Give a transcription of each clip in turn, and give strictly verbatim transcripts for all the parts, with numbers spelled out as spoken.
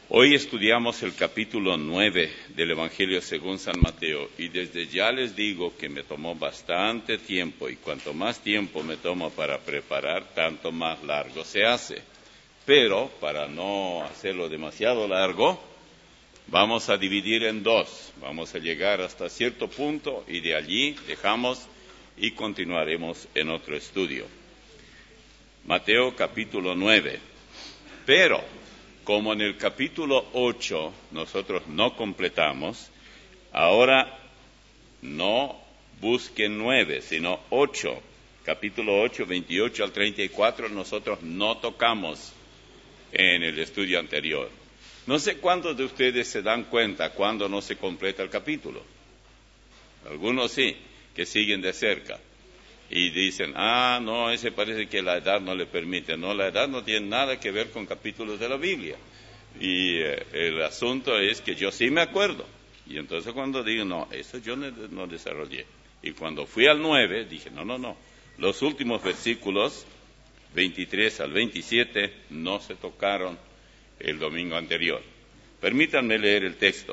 Hoy estudiamos el capítulo nueve del Evangelio según San Mateo y desde ya les digo que me tomó bastante tiempo y cuanto más tiempo me tomo para preparar, tanto más largo se hace. Pero para no hacerlo demasiado largo, vamos a dividir en dos. Vamos a llegar hasta cierto punto y de allí dejamos y continuaremos en otro estudio. Mateo capítulo nueve. Pero como en el capítulo ocho nosotros no completamos, ahora no busquen nueve, sino ocho. Capítulo ocho, veintiocho al treinta y cuatro, nosotros no tocamos en el estudio anterior. No sé cuántos de ustedes se dan cuenta cuando no se completa el capítulo. Algunos sí, que siguen de cerca. Y dicen, ah, no, ese parece que la edad no le permite. No, la edad no tiene nada que ver con capítulos de la Biblia. Y eh, el asunto es que yo sí me acuerdo. Y entonces cuando digo, no, eso yo no, no desarrollé. Y cuando fui al nueve, dije, no, no, no. Los últimos versículos, veintitrés al veintisiete, no se tocaron el domingo anterior. Permítanme leer el texto.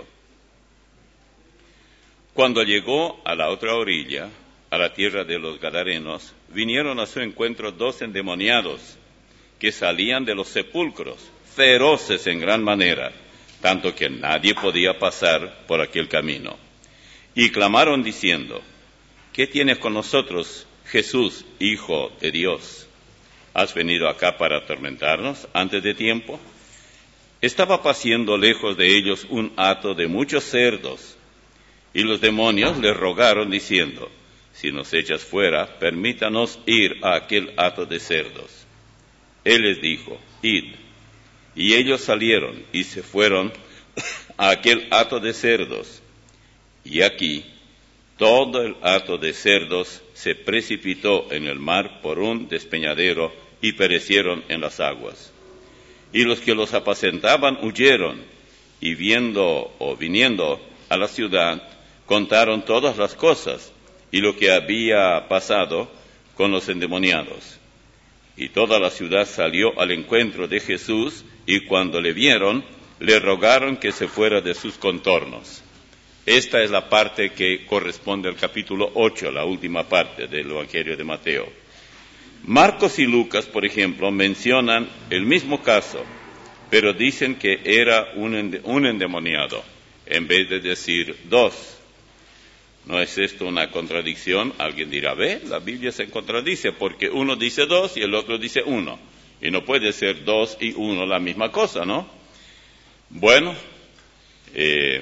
Cuando llegó a la otra orilla, a la tierra de los Gadarenos, vinieron a su encuentro dos endemoniados que salían de los sepulcros, feroces en gran manera, tanto que nadie podía pasar por aquel camino. Y clamaron diciendo, ¿qué tienes con nosotros, Jesús, Hijo de Dios? ¿Has venido acá para atormentarnos antes de tiempo? Estaba paciendo lejos de ellos un hato de muchos cerdos, y los demonios les rogaron diciendo, si nos echas fuera, permítanos ir a aquel hato de cerdos. Él les dijo, id. Y ellos salieron y se fueron a aquel hato de cerdos. Y aquí, todo el hato de cerdos se precipitó en el mar por un despeñadero y perecieron en las aguas. Y los que los apacentaban huyeron, y viendo o viniendo a la ciudad, contaron todas las cosas y lo que había pasado con los endemoniados. Y toda la ciudad salió al encuentro de Jesús, y cuando le vieron, le rogaron que se fuera de sus contornos. Esta es la parte que corresponde al capítulo ocho, la última parte del Evangelio de Mateo. Marcos y Lucas, por ejemplo, mencionan el mismo caso, pero dicen que era un, un endemoniado, en vez de decir dos. ¿No es esto una contradicción? Alguien dirá, ve, la Biblia se contradice porque uno dice dos y el otro dice uno. Y no puede ser dos y uno la misma cosa, ¿no? Bueno, eh,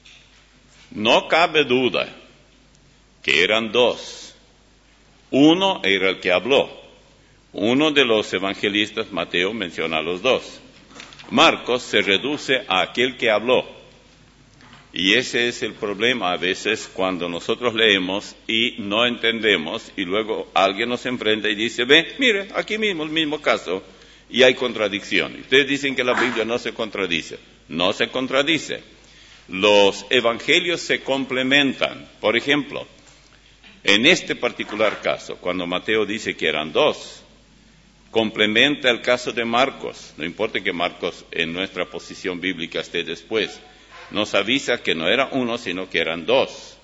no cabe duda que eran dos. Uno era el que habló. Uno de los evangelistas, Mateo, menciona a los dos. Marcos se reduce a aquel que habló. Y ese es el problema a veces cuando nosotros leemos y no entendemos y luego alguien nos enfrenta y dice, ve, mire, aquí mismo, el mismo caso, y hay contradicción. Y ustedes dicen que la Biblia no se contradice. No se contradice. Los evangelios se complementan. Por ejemplo, en este particular caso, cuando Mateo dice que eran dos, complementa el caso de Marcos. No importa que Marcos en nuestra posición bíblica esté después. Nos avisa que no era uno, sino que eran dos.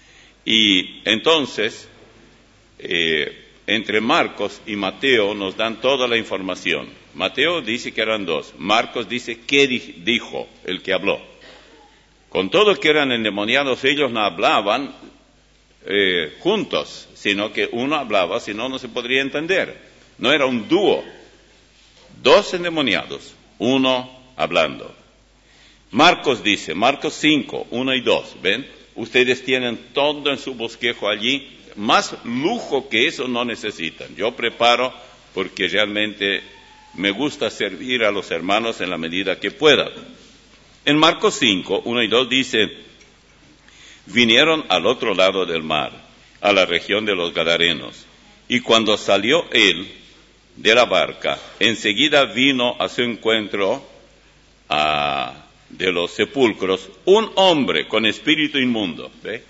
Y entonces, eh, entre Marcos y Mateo nos dan toda la información. Mateo dice que eran dos. Marcos dice qué dijo el que habló. Con todo que eran endemoniados, ellos no hablaban eh, juntos, sino que uno hablaba, si no, no se podría entender. No era un dúo. Dos endemoniados, uno hablando. Marcos dice, Marcos cinco, uno y dos, ¿ven? Ustedes tienen todo en su bosquejo allí, más lujo que eso no necesitan. Yo preparo porque realmente me gusta servir a los hermanos en la medida que pueda. En Marcos cinco, uno y dos dice, vinieron al otro lado del mar, a la región de los Gadarenos, y cuando salió él de la barca, enseguida vino a su encuentro a... de los sepulcros, un hombre con espíritu inmundo. ¿Ve?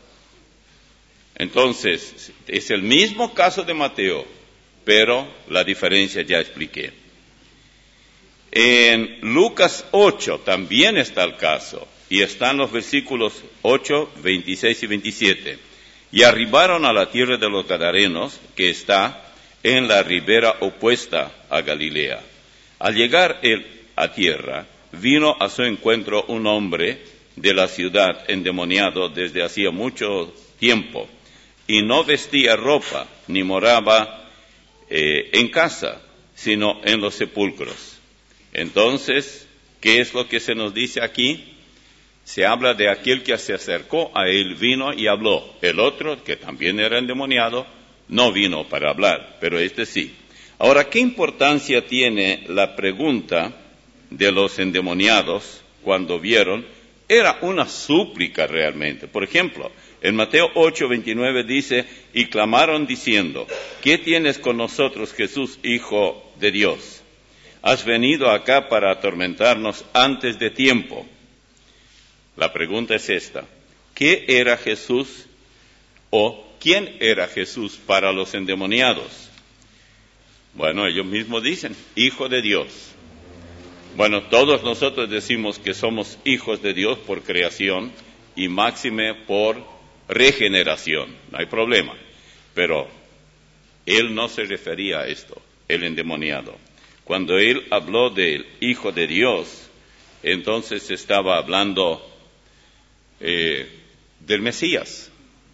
Entonces, es el mismo caso de Mateo, pero la diferencia ya expliqué. En Lucas ocho también está el caso, y están los versículos ocho, veintiséis y veintisiete. Y arribaron a la tierra de los Gadarenos, que está en la ribera opuesta a Galilea. Al llegar él a tierra, vino a su encuentro un hombre de la ciudad endemoniado desde hacía mucho tiempo, y no vestía ropa, ni moraba eh, en casa, sino en los sepulcros. Entonces, ¿qué es lo que se nos dice aquí? Se habla de aquel que se acercó a él, vino y habló. El otro, que también era endemoniado, no vino para hablar, pero este sí. Ahora, ¿qué importancia tiene la pregunta de los endemoniados cuando vieron? Era una súplica realmente. Por ejemplo, en Mateo ocho, veintinueve dice, y clamaron diciendo, ¿qué tienes con nosotros, Jesús, Hijo de Dios? ¿Has venido acá para atormentarnos antes de tiempo? La pregunta es esta: ¿qué era Jesús o quién era Jesús para los endemoniados? Bueno, ellos mismos dicen, Hijo de Dios. Bueno, todos nosotros decimos que somos hijos de Dios por creación y máxime por regeneración, no hay problema. Pero él no se refería a esto, el endemoniado. Cuando él habló del Hijo de Dios, entonces estaba hablando eh, del Mesías.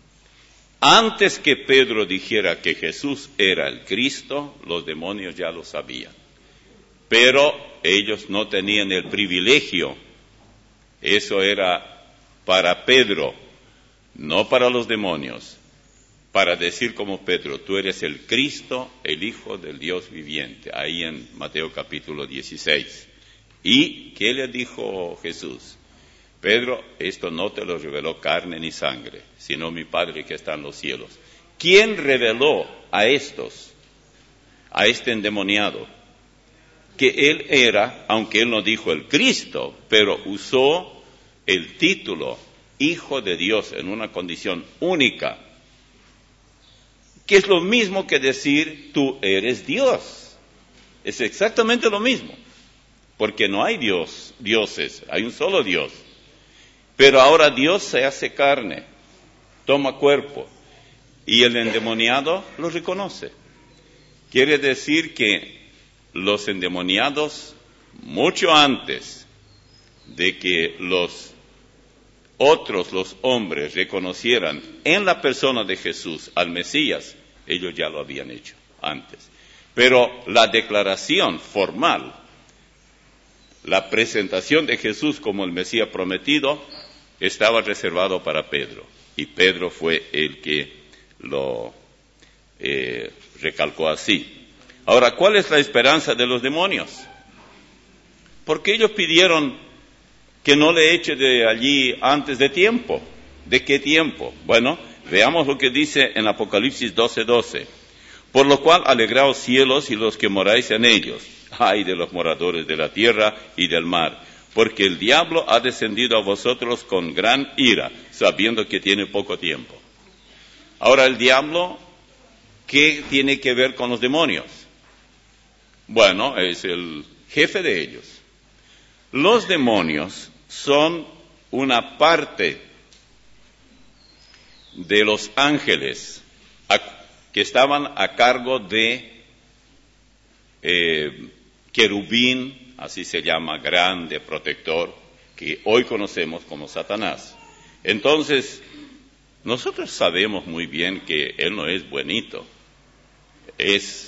Antes que Pedro dijera que Jesús era el Cristo, los demonios ya lo sabían. Pero ellos no tenían el privilegio. Eso era para Pedro, no para los demonios, para decir como Pedro, tú eres el Cristo, el Hijo del Dios viviente, ahí en Mateo capítulo dieciséis. ¿Y qué le dijo Jesús? Pedro, esto no te lo reveló carne ni sangre, sino mi Padre que está en los cielos. ¿Quién reveló a estos, a este endemoniado, que él era, aunque él no dijo el Cristo, pero usó el título Hijo de Dios en una condición única, que es lo mismo que decir tú eres Dios? Es exactamente lo mismo, porque no hay Dios, dioses, hay un solo Dios. Pero ahora Dios se hace carne, toma cuerpo, y el endemoniado lo reconoce. Quiere decir que los endemoniados, mucho antes de que los otros, los hombres, reconocieran en la persona de Jesús al Mesías, ellos ya lo habían hecho antes. Pero la declaración formal, la presentación de Jesús como el Mesías prometido, estaba reservado para Pedro. Y Pedro fue el que lo eh, recalcó así. Ahora, ¿cuál es la esperanza de los demonios? Porque ellos pidieron que no le eche de allí antes de tiempo. ¿De qué tiempo? Bueno, veamos lo que dice en Apocalipsis doce, doce. Por lo cual, alegraos cielos y los que moráis en ellos. Ay de los moradores de la tierra y del mar, porque el diablo ha descendido a vosotros con gran ira, sabiendo que tiene poco tiempo. Ahora, el diablo, ¿qué tiene que ver con los demonios? Bueno, es el jefe de ellos. Los demonios son una parte de los ángeles a, que estaban a cargo de eh, querubín, así se llama, grande protector, que hoy conocemos como Satanás. Entonces, nosotros sabemos muy bien que él no es buenito, es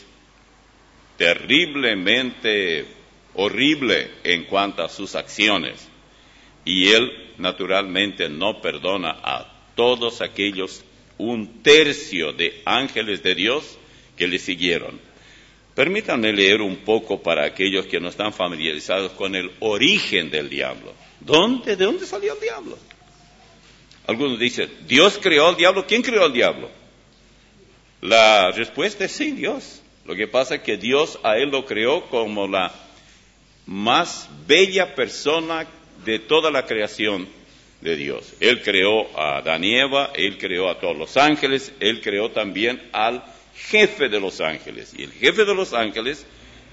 terriblemente horrible en cuanto a sus acciones, y él naturalmente no perdona a todos aquellos, un tercio de ángeles de Dios que le siguieron. Permítanme leer un poco para aquellos que no están familiarizados con el origen del diablo. ¿Dónde? ¿De dónde salió el diablo? Algunos dicen, ¿Dios creó al diablo? ¿Quién creó al diablo? La respuesta es sí, Dios. Lo que pasa es que Dios a él lo creó como la más bella persona de toda la creación de Dios. Él creó a Adán y Eva, él creó a todos los ángeles, él creó también al jefe de los ángeles. Y el jefe de los ángeles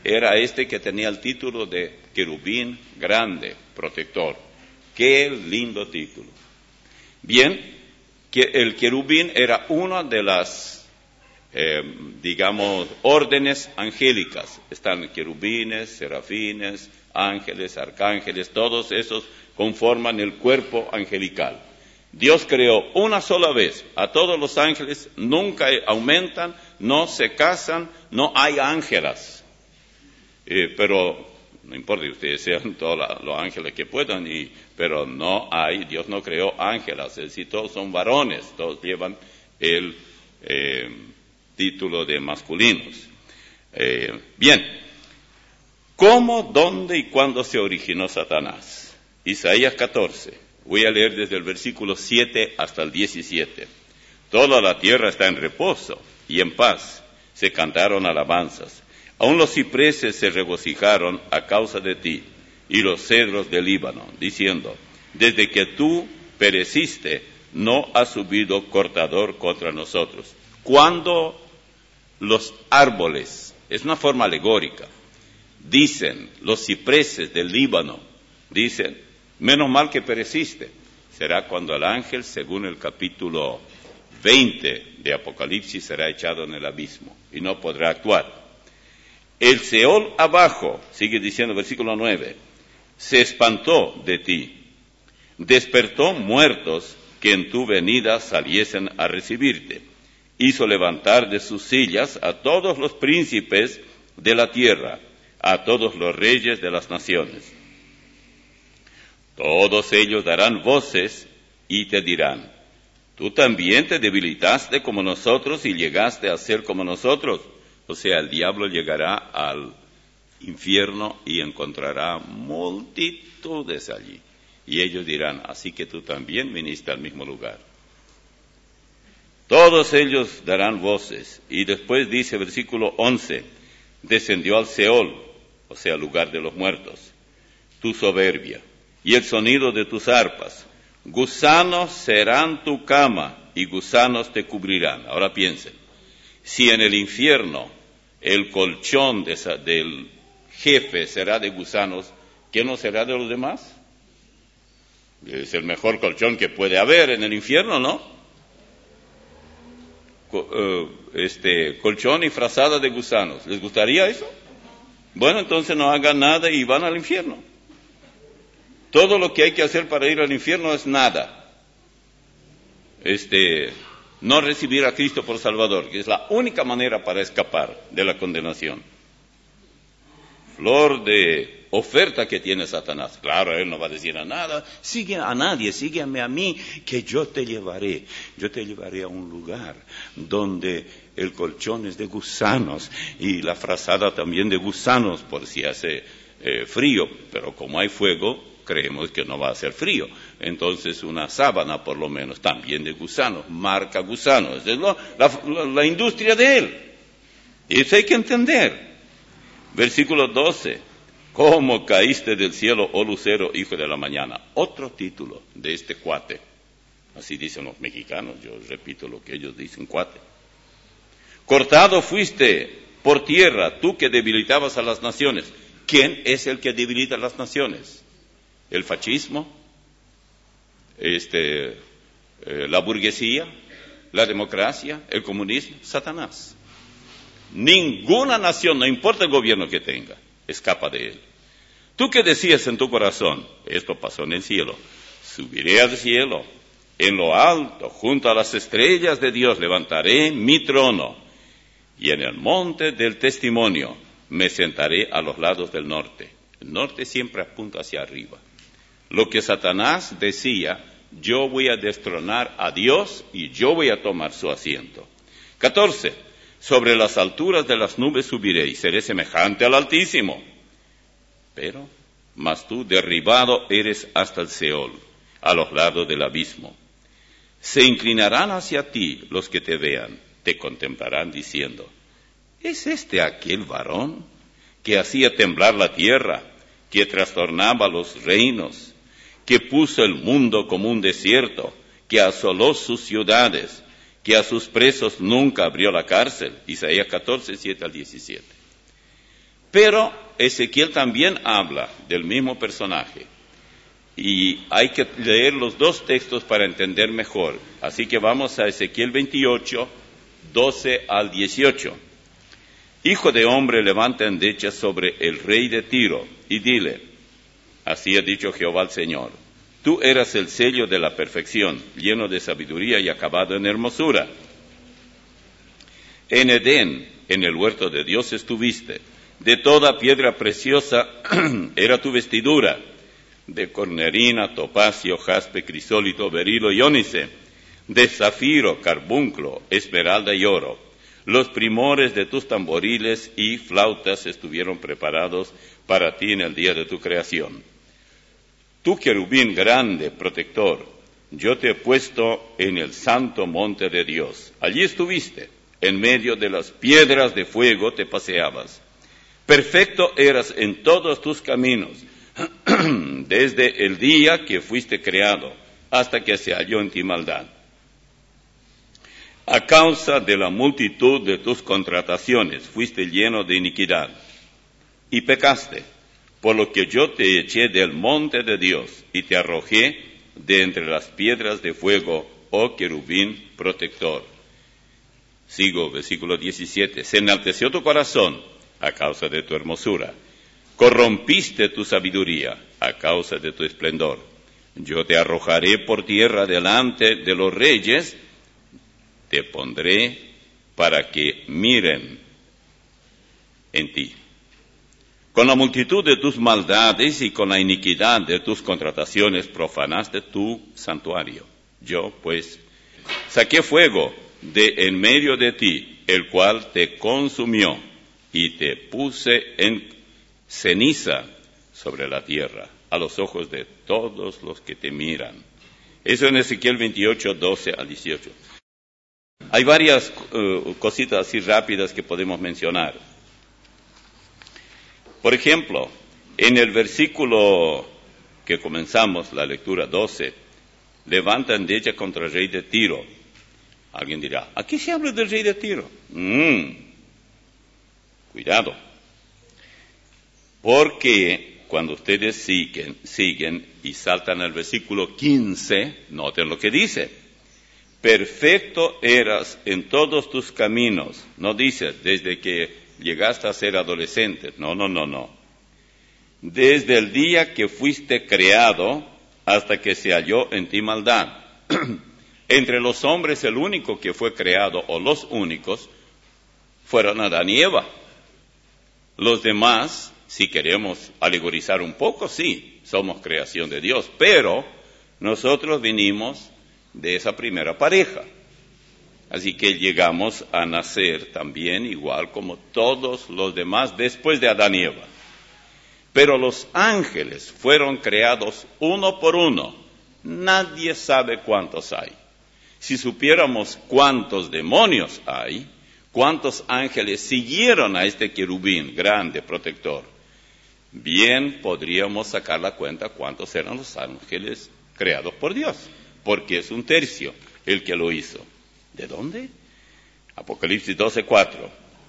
era este que tenía el título de querubín grande, protector. ¡Qué lindo título! Bien, que el querubín era una de las, eh, digamos, órdenes angélicas. Están querubines, serafines, ángeles, arcángeles, todos esos conforman el cuerpo angelical. Dios creó una sola vez a todos los ángeles, nunca aumentan, no se casan, no hay ángelas. Eh, pero no importa que ustedes sean todos los ángeles que puedan, y, pero no hay, Dios no creó ángelas, es decir, todos son varones, todos llevan el eh, título de masculinos. Eh, bien, ¿cómo, dónde y cuándo se originó Satanás? Isaías catorce, voy a leer desde el versículo siete hasta el diecisiete. Toda la tierra está en reposo y en paz, se cantaron alabanzas. Aún los cipreses se regocijaron a causa de ti, y los cedros del Líbano, diciendo, desde que tú pereciste, no ha subido cortador contra nosotros. Cuando los árboles, es una forma alegórica, dicen, los cipreses del Líbano, dicen, menos mal que pereciste, será cuando el ángel, según el capítulo veinte de Apocalipsis, será echado en el abismo, y no podrá actuar. El Seol abajo, sigue diciendo versículo nueve, se espantó de ti, despertó muertos que en tu venida saliesen a recibirte, hizo levantar de sus sillas a todos los príncipes de la tierra, a todos los reyes de las naciones. Todos ellos darán voces y te dirán, tú también te debilitaste como nosotros y llegaste a ser como nosotros. O sea, el diablo llegará al infierno y encontrará multitudes allí. Y ellos dirán, así que tú también viniste al mismo lugar. Todos ellos darán voces. Y después dice, versículo once, descendió al Seol, o sea, lugar de los muertos, tu soberbia y el sonido de tus arpas. Gusanos serán tu cama y gusanos te cubrirán. Ahora piensen. Si en el infierno el colchón de esa, del jefe será de gusanos, ¿qué no será de los demás? Es el mejor colchón que puede haber en el infierno, ¿no? Co- uh, este, colchón y frazada de gusanos. ¿Les gustaría eso? Bueno, entonces no hagan nada y van al infierno. Todo lo que hay que hacer para ir al infierno es nada. Este... No recibir a Cristo por Salvador, que es la única manera para escapar de la condenación. Flor de oferta que tiene Satanás. Claro, él no va a decir a nada, sigue a nadie, sígueme a mí, que yo te llevaré. Yo te llevaré a un lugar donde el colchón es de gusanos y la frazada también de gusanos, por si hace eh, frío, pero como hay fuego, creemos que no va a hacer frío. Entonces una sábana por lo menos, también de gusanos, marca gusanos. Es lo, la, la, la industria de él. Y eso hay que entender. Versículo doce. ¿Cómo caíste del cielo, oh lucero, hijo de la mañana? Otro título de este cuate. Así dicen los mexicanos, yo repito lo que ellos dicen, cuate. Cortado fuiste por tierra, tú que debilitabas a las naciones. ¿Quién es el que debilita a las naciones? El fascismo, este, eh, la burguesía, la democracia, el comunismo, Satanás. Ninguna nación, no importa el gobierno que tenga, escapa de él. Tú que decías en tu corazón, esto pasó en el cielo, subiré al cielo, en lo alto, junto a las estrellas de Dios, levantaré mi trono, y en el monte del testimonio me sentaré a los lados del norte. El norte siempre apunta hacia arriba. Lo que Satanás decía, yo voy a destronar a Dios y yo voy a tomar su asiento. catorce. Sobre las alturas de las nubes subiré y seré semejante al Altísimo. Pero, mas tú derribado eres hasta el Seol, a los lados del abismo. Se inclinarán hacia ti los que te vean, te contemplarán diciendo, ¿es este aquel varón que hacía temblar la tierra, que trastornaba los reinos, que puso el mundo como un desierto, que asoló sus ciudades, que a sus presos nunca abrió la cárcel? Isaías catorce, siete al diecisiete. Pero Ezequiel también habla del mismo personaje. Y hay que leer los dos textos para entender mejor. Así que vamos a Ezequiel veintiocho, doce al dieciocho. Hijo de hombre, levanta endecha sobre el rey de Tiro y dile, así ha dicho Jehová el Señor, tú eras el sello de la perfección, lleno de sabiduría y acabado en hermosura. En Edén, en el huerto de Dios estuviste, de toda piedra preciosa era tu vestidura, de cornerina, topacio, jaspe, crisólito, berilo y ónice, de zafiro, carbunclo, esmeralda y oro. Los primores de tus tamboriles y flautas estuvieron preparados para ti en el día de tu creación. Tú, querubín grande, protector, yo te he puesto en el santo monte de Dios. Allí estuviste, en medio de las piedras de fuego te paseabas. Perfecto eras en todos tus caminos, desde el día que fuiste creado hasta que se halló en ti maldad. A causa de la multitud de tus contrataciones fuiste lleno de iniquidad y pecaste, por lo que yo te eché del monte de Dios y te arrojé de entre las piedras de fuego, oh querubín protector. Sigo, versículo diecisiete. Se enalteció tu corazón a causa de tu hermosura. Corrompiste tu sabiduría a causa de tu esplendor. Yo te arrojaré por tierra delante de los reyes, te pondré para que miren en ti. Con la multitud de tus maldades y con la iniquidad de tus contrataciones profanaste tu santuario. Yo, pues, saqué fuego de en medio de ti, el cual te consumió, y te puse en ceniza sobre la tierra, a los ojos de todos los que te miran. Eso en Ezequiel veintiocho, doce al dieciocho. Hay varias uh, cositas así rápidas que podemos mencionar. Por ejemplo, en el versículo que comenzamos, la lectura doce, levanta endecha contra el rey de Tiro. Alguien dirá, ¿aquí se habla del rey de Tiro? Mm, cuidado. Porque cuando ustedes siguen, siguen y saltan al versículo quince, noten lo que dice. Perfecto eras en todos tus caminos. No dice desde que llegaste a ser adolescente. No, no, no, no. Desde el día que fuiste creado hasta que se halló en ti maldad. Entre los hombres el único que fue creado, o los únicos, fueron Adán y Eva. Los demás, si queremos alegorizar un poco, sí, somos creación de Dios, pero nosotros vinimos de esa primera pareja. Así que llegamos a nacer también igual como todos los demás después de Adán y Eva. Pero los ángeles fueron creados uno por uno. Nadie sabe cuántos hay. Si supiéramos cuántos demonios hay, cuántos ángeles siguieron a este querubín grande, protector, bien podríamos sacar la cuenta cuántos eran los ángeles creados por Dios, porque es un tercio el que lo hizo. ¿De dónde? Apocalipsis doce, cuatro.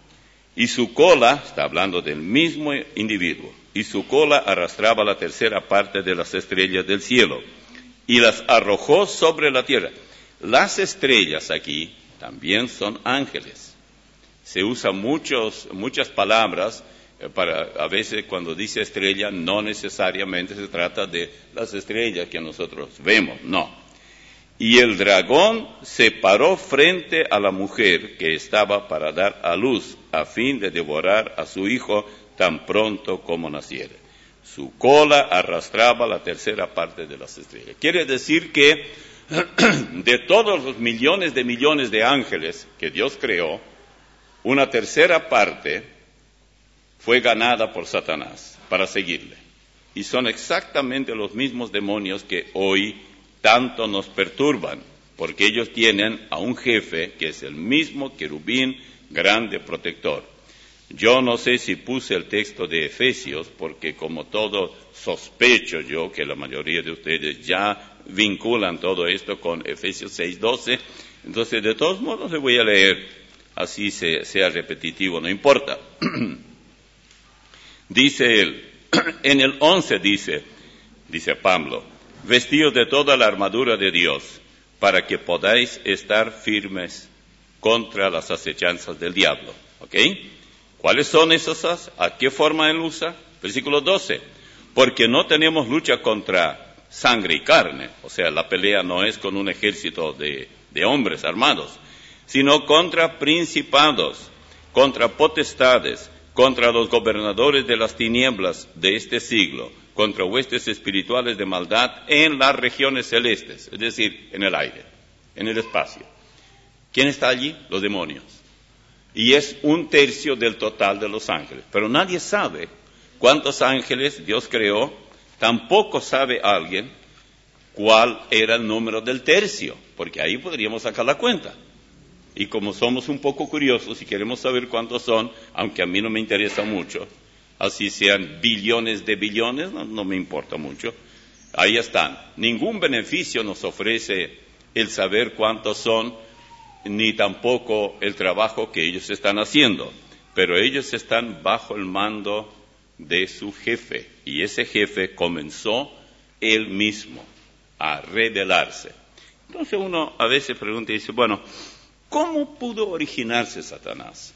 Y su cola, está hablando del mismo individuo, y su cola arrastraba la tercera parte de las estrellas del cielo, y las arrojó sobre la tierra. Las estrellas aquí también son ángeles. Se usan muchos, muchas palabras para, a veces cuando dice estrella, no necesariamente se trata de las estrellas que nosotros vemos, no. Y el dragón se paró frente a la mujer que estaba para dar a luz, a fin de devorar a su hijo tan pronto como naciera. Su cola arrastraba la tercera parte de las estrellas. Quiere decir que de todos los millones de millones de ángeles que Dios creó, una tercera parte fue ganada por Satanás para seguirle. Y son exactamente los mismos demonios que hoy tanto nos perturban, porque ellos tienen a un jefe que es el mismo querubín grande protector. Yo no sé si puse el texto de Efesios, porque como todo sospecho yo que la mayoría de ustedes ya vinculan todo esto con Efesios seis, doce, entonces de todos modos le voy a leer, así se, sea repetitivo, no importa. Dice él, en el once dice, dice Pablo, vestidos de toda la armadura de Dios, para que podáis estar firmes contra las acechanzas del diablo. ¿Ok? ¿Cuáles son esas? ¿A qué forma él usa? Versículo doce. Porque no tenemos lucha contra sangre y carne. O sea, la pelea no es con un ejército de, de hombres armados, sino contra principados, contra potestades, contra los gobernadores de las tinieblas de este siglo, contra huestes espirituales de maldad en las regiones celestes, es decir, en el aire, en el espacio. ¿Quién está allí? Los demonios. Y es un tercio del total de los ángeles. Pero nadie sabe cuántos ángeles Dios creó, tampoco sabe alguien cuál era el número del tercio, porque ahí podríamos sacar la cuenta. Y como somos un poco curiosos y queremos saber cuántos son, aunque a mí no me interesa mucho, así sean billones de billones, no, no me importa mucho, ahí están. Ningún beneficio nos ofrece el saber cuántos son, ni tampoco el trabajo que ellos están haciendo, pero ellos están bajo el mando de su jefe, y ese jefe comenzó él mismo a rebelarse. Entonces uno a veces pregunta y dice, bueno, ¿cómo pudo originarse Satanás?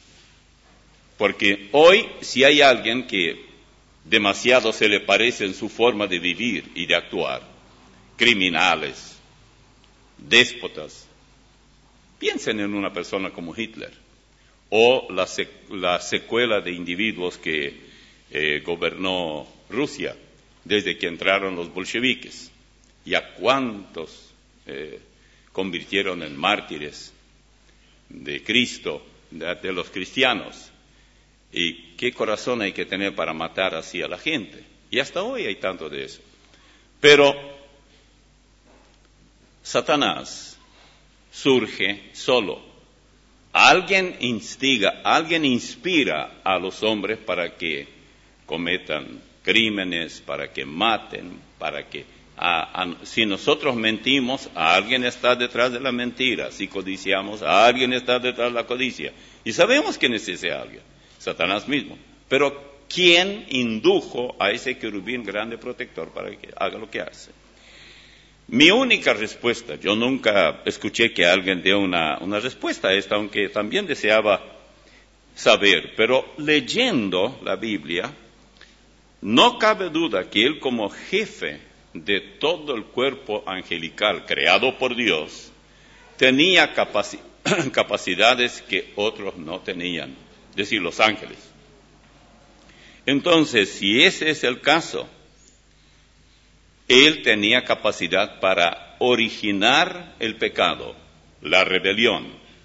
Porque hoy, si hay alguien que demasiado se le parece en su forma de vivir y de actuar, criminales, déspotas, piensen en una persona como Hitler, o la, sec- la secuela de individuos que eh, gobernó Rusia desde que entraron los bolcheviques, y a cuántos eh, convirtieron en mártires de Cristo, de, de los cristianos. Y qué corazón hay que tener para matar así a la gente. Y hasta hoy hay tanto de eso. Pero Satanás surge solo. Alguien instiga, alguien inspira a los hombres para que cometan crímenes, para que maten, para que... A, a, si nosotros mentimos, a alguien está detrás de la mentira. Si codiciamos, a alguien está detrás de la codicia. Y sabemos quién es ese alguien, Satanás mismo. Pero ¿quién indujo a ese querubín grande protector para que haga lo que hace? Mi única respuesta, yo nunca escuché que alguien dé una, una respuesta a esta, aunque también deseaba saber, pero leyendo la Biblia, no cabe duda que él como jefe de todo el cuerpo angelical creado por Dios, tenía capaci- capacidades que otros no tenían, es decir, los ángeles. Entonces, si ese es el caso, él tenía capacidad para originar el pecado, la rebelión,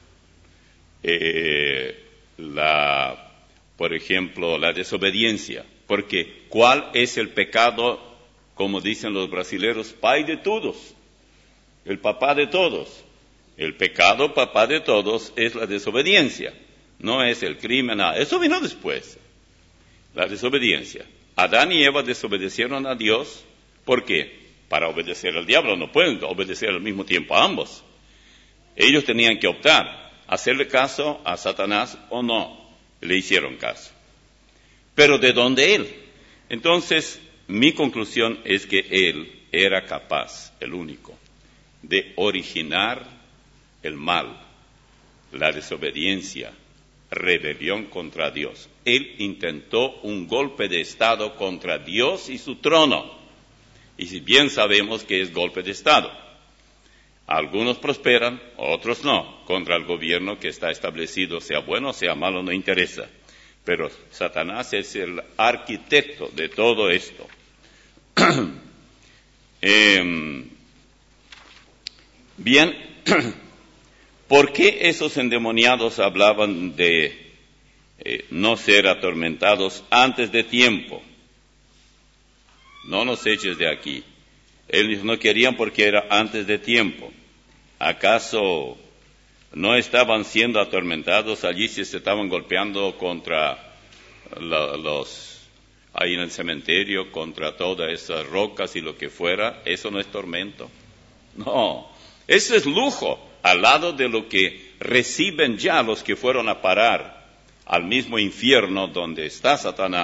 eh, la, por ejemplo, la desobediencia, porque ¿cuál es el pecado? Como dicen los brasileros, pai de todos, el papá de todos. El pecado, papá de todos, es la desobediencia, no es el crimen, nada. Eso vino después, la desobediencia. Adán y Eva desobedecieron a Dios, ¿por qué? Para obedecer al diablo, no pueden obedecer al mismo tiempo a ambos. Ellos tenían que optar, hacerle caso a Satanás o no, le hicieron caso. Pero ¿de dónde él? Entonces, mi conclusión es que él era capaz, el único, de originar el mal, la desobediencia, rebelión contra Dios. Él intentó un golpe de Estado contra Dios y su trono. Y si bien sabemos que es golpe de Estado, algunos prosperan, otros no, contra el gobierno que está establecido, sea bueno o sea malo, no interesa. Pero Satanás es el arquitecto de todo esto. eh, bien, ¿por qué esos endemoniados hablaban de eh, no ser atormentados antes de tiempo? No nos eches de aquí. Ellos no querían porque era antes de tiempo. ¿Acaso no estaban siendo atormentados allí si se estaban golpeando contra la, los, ahí en el cementerio, contra todas esas rocas y lo que fuera? ¿Eso no es tormento? No, eso es lujo al lado de lo que reciben ya los que fueron a parar al mismo infierno donde está Satanás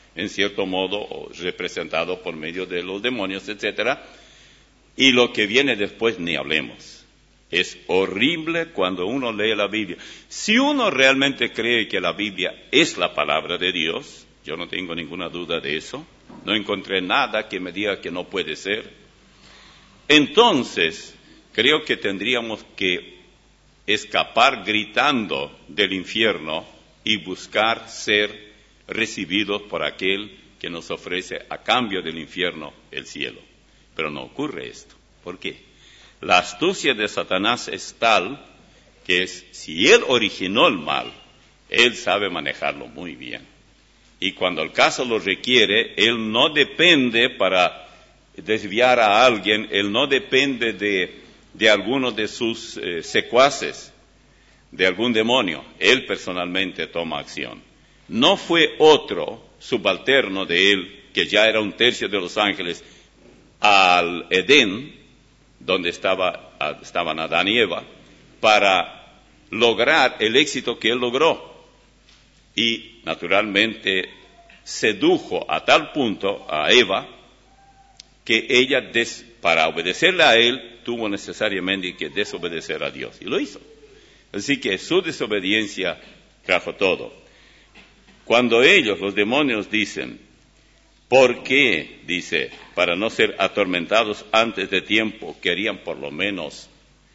en cierto modo representado por medio de los demonios, etcétera. Y lo que viene después ni hablemos. Es horrible cuando uno lee la Biblia. Si uno realmente cree que la Biblia es la palabra de Dios, yo no tengo ninguna duda de eso, no encontré nada que me diga que no puede ser, entonces creo que tendríamos que escapar gritando del infierno y buscar ser recibidos por aquel que nos ofrece a cambio del infierno el cielo. Pero no ocurre esto. ¿Por qué? La astucia de Satanás es tal que es, si él originó el mal, él sabe manejarlo muy bien. Y cuando el caso lo requiere, él no depende para desviar a alguien, él no depende de, de alguno de sus eh, secuaces, de algún demonio. Él personalmente toma acción. No fue otro subalterno de él, que ya era un tercio de los ángeles, al Edén, donde estaba, estaban Adán y Eva, para lograr el éxito que él logró. Y, naturalmente, sedujo a tal punto a Eva que ella, des, para obedecerle a él, tuvo necesariamente que desobedecer a Dios. Y lo hizo. Así que su desobediencia trajo todo. Cuando ellos, los demonios, dicen, ¿por qué? Dice, para no ser atormentados antes de tiempo, querían por lo menos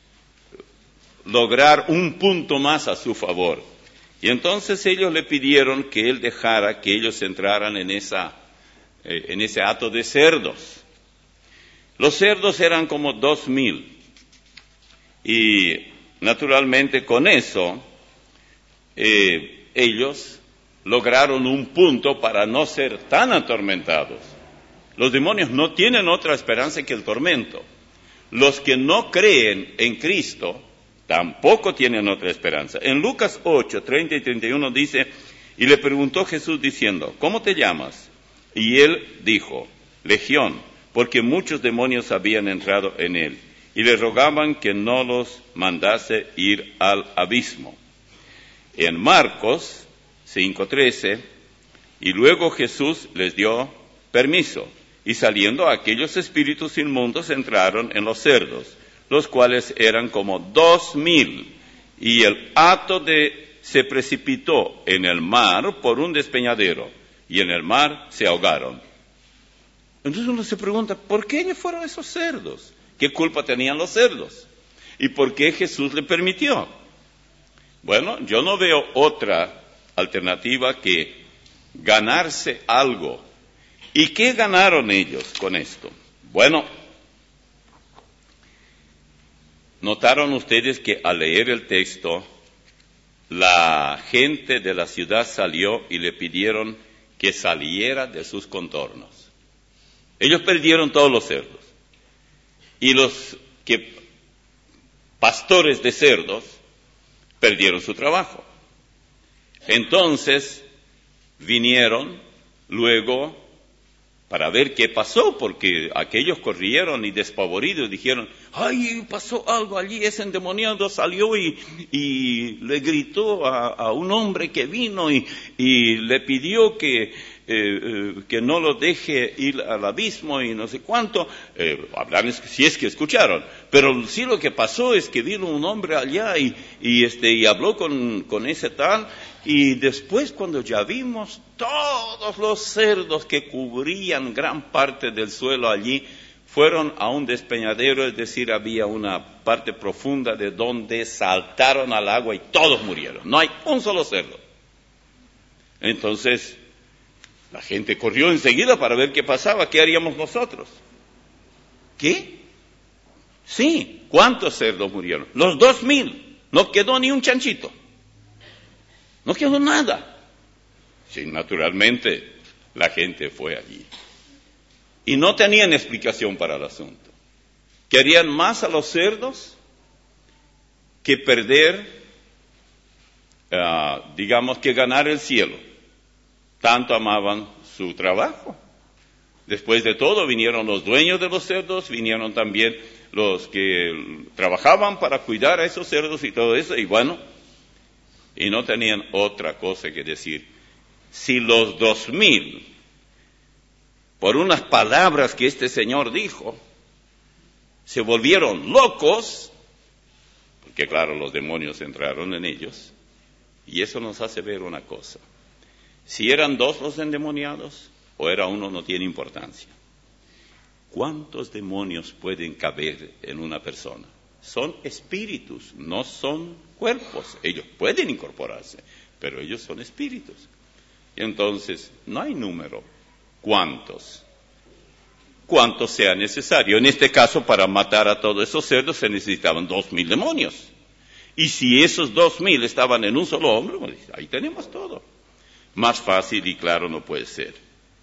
lograr un punto más a su favor. Y entonces ellos le pidieron que él dejara que ellos entraran en, esa, eh, en ese hato de cerdos. Los cerdos eran como dos mil. Y naturalmente con eso eh, ellos lograron un punto para no ser tan atormentados. Los demonios no tienen otra esperanza que el tormento. Los que no creen en Cristo tampoco tienen otra esperanza. En Lucas ocho, treinta y treinta y uno dice, y le preguntó Jesús diciendo, ¿cómo te llamas? Y él dijo, Legión, porque muchos demonios habían entrado en él, y le rogaban que no los mandase ir al abismo. En Marcos cinco trece, y luego Jesús les dio permiso, y saliendo aquellos espíritus inmundos entraron en los cerdos, los cuales eran como dos mil, y el hato de se precipitó en el mar por un despeñadero, y en el mar se ahogaron. Entonces uno se pregunta, ¿por qué fueron esos cerdos? ¿Qué culpa tenían los cerdos? ¿Y por qué Jesús le permitió? Bueno, yo no veo otra alternativa que ganarse algo. ¿Y qué ganaron ellos con esto? Bueno, notaron ustedes que al leer el texto, la gente de la ciudad salió y le pidieron que saliera de sus contornos. Ellos perdieron todos los cerdos. Y los que pastores de cerdos perdieron su trabajo. Entonces vinieron luego para ver qué pasó, porque aquellos corrieron y despavoridos dijeron, ¡ay, pasó algo allí! Ese endemoniado salió y, y le gritó a, a un hombre que vino y, y le pidió que, eh, eh, que no lo deje ir al abismo y no sé cuánto. Eh, hablan si es que escucharon. Pero sí lo que pasó es que vino un hombre allá y, y, este, y habló con, con ese tal. Y después, cuando ya vimos todos los cerdos que cubrían gran parte del suelo allí, fueron a un despeñadero, es decir, había una parte profunda de donde saltaron al agua y todos murieron. No hay un solo cerdo. Entonces, la gente corrió enseguida para ver qué pasaba, qué haríamos nosotros. ¿Qué? Sí, ¿cuántos cerdos murieron? Los dos mil. No quedó ni un chanchito. No quedó nada. Sí, naturalmente, la gente fue allí. Y no tenían explicación para el asunto. Querían más a los cerdos que perder, uh, digamos, que ganar el cielo. Tanto amaban su trabajo. Después de todo, vinieron los dueños de los cerdos, vinieron también los que trabajaban para cuidar a esos cerdos y todo eso, y bueno, y no tenían otra cosa que decir. Si los dos mil por unas palabras que este señor dijo, se volvieron locos, porque claro, los demonios entraron en ellos, y eso nos hace ver una cosa. Si eran dos los endemoniados, o era uno, no tiene importancia. ¿Cuántos demonios pueden caber en una persona? Son espíritus, no son cuerpos. Ellos pueden incorporarse, pero ellos son espíritus. Y entonces, no hay número. ¿Cuántos? Cuántos sea necesario. En este caso, para matar a todos esos cerdos se necesitaban dos mil demonios. Y si esos dos mil estaban en un solo hombre, pues, ahí tenemos todo. Más fácil y claro no puede ser.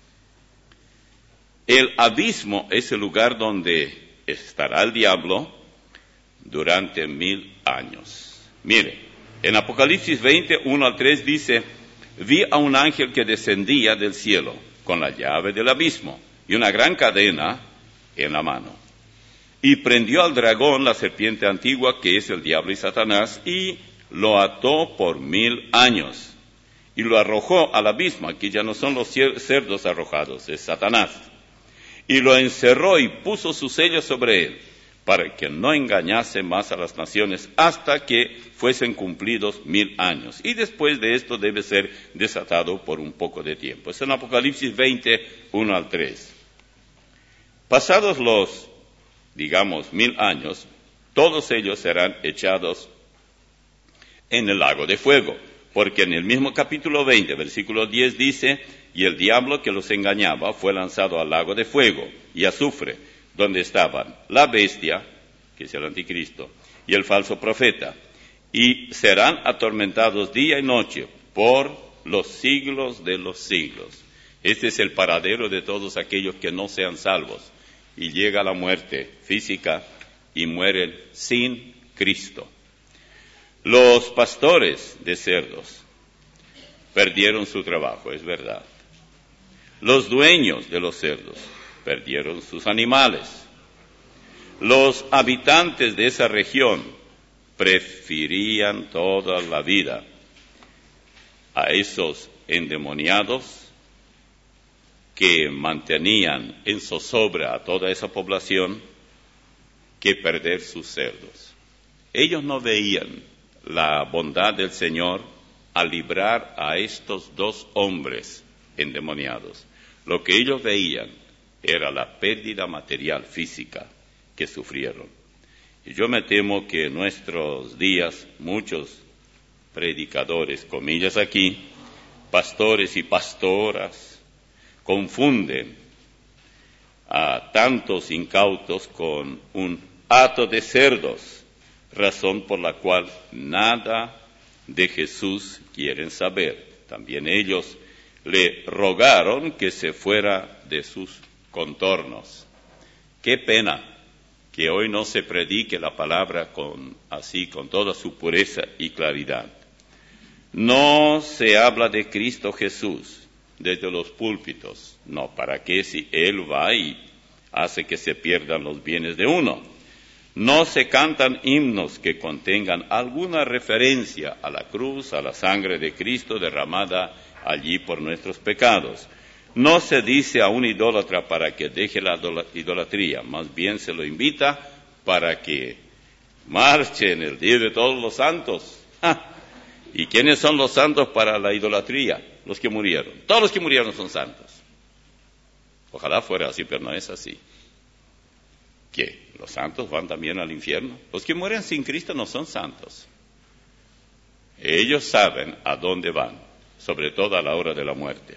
El abismo es el lugar donde estará el diablo durante mil años. Mire, en Apocalipsis veinte, uno al tres dice, vi a un ángel que descendía del cielo con la llave del abismo y una gran cadena en la mano. Y prendió al dragón, la serpiente antigua, que es el diablo y Satanás, y lo ató por mil años. Y lo arrojó al abismo. Aquí ya no son los cerdos arrojados, es Satanás. Y lo encerró y puso su sello sobre él, para que no engañase más a las naciones hasta que fuesen cumplidos mil años. Y después de esto debe ser desatado por un poco de tiempo. Es en Apocalipsis veinte, uno al tres. Pasados los, digamos, mil años, todos ellos serán echados en el lago de fuego. Porque en el mismo capítulo veinte, versículo diez dice, y el diablo que los engañaba fue lanzado al lago de fuego y azufre, donde estaban la bestia, que es el anticristo, y el falso profeta, y serán atormentados día y noche por los siglos de los siglos. Este es el paradero de todos aquellos que no sean salvos, y llega la muerte física y mueren sin Cristo. Los pastores de cerdos perdieron su trabajo, es verdad. Los dueños de los cerdos perdieron sus animales. Los habitantes de esa región preferían toda la vida a esos endemoniados que mantenían en zozobra a toda esa población que perder sus cerdos. Ellos no veían la bondad del Señor al librar a estos dos hombres endemoniados. Lo que ellos veían era la pérdida material física que sufrieron. Y yo me temo que en nuestros días muchos predicadores, comillas aquí, pastores y pastoras, confunden a tantos incautos con un hato de cerdos, razón por la cual nada de Jesús quieren saber. También ellos le rogaron que se fuera de sus contornos. Qué pena que hoy no se predique la palabra con, así, con toda su pureza y claridad. No se habla de Cristo Jesús desde los púlpitos. No, ¿para qué si Él va y hace que se pierdan los bienes de uno? No se cantan himnos que contengan alguna referencia a la cruz, a la sangre de Cristo derramada allí por nuestros pecados. No se dice a un idólatra para que deje la idolatría, más bien se lo invita para que marche en el día de todos los santos. ¡Ah! ¿Y quiénes son los santos para la idolatría? Los que murieron. Todos los que murieron son santos. Ojalá fuera así, pero no es así. ¿Qué? ¿Los santos van también al infierno? Los que mueren sin Cristo no son santos. Ellos saben a dónde van, sobre todo a la hora de la muerte.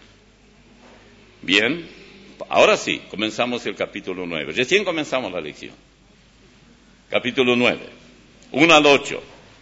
Bien, ahora sí, comenzamos el capítulo nueve. Recién comenzamos la lección. Capítulo nueve, uno al ocho.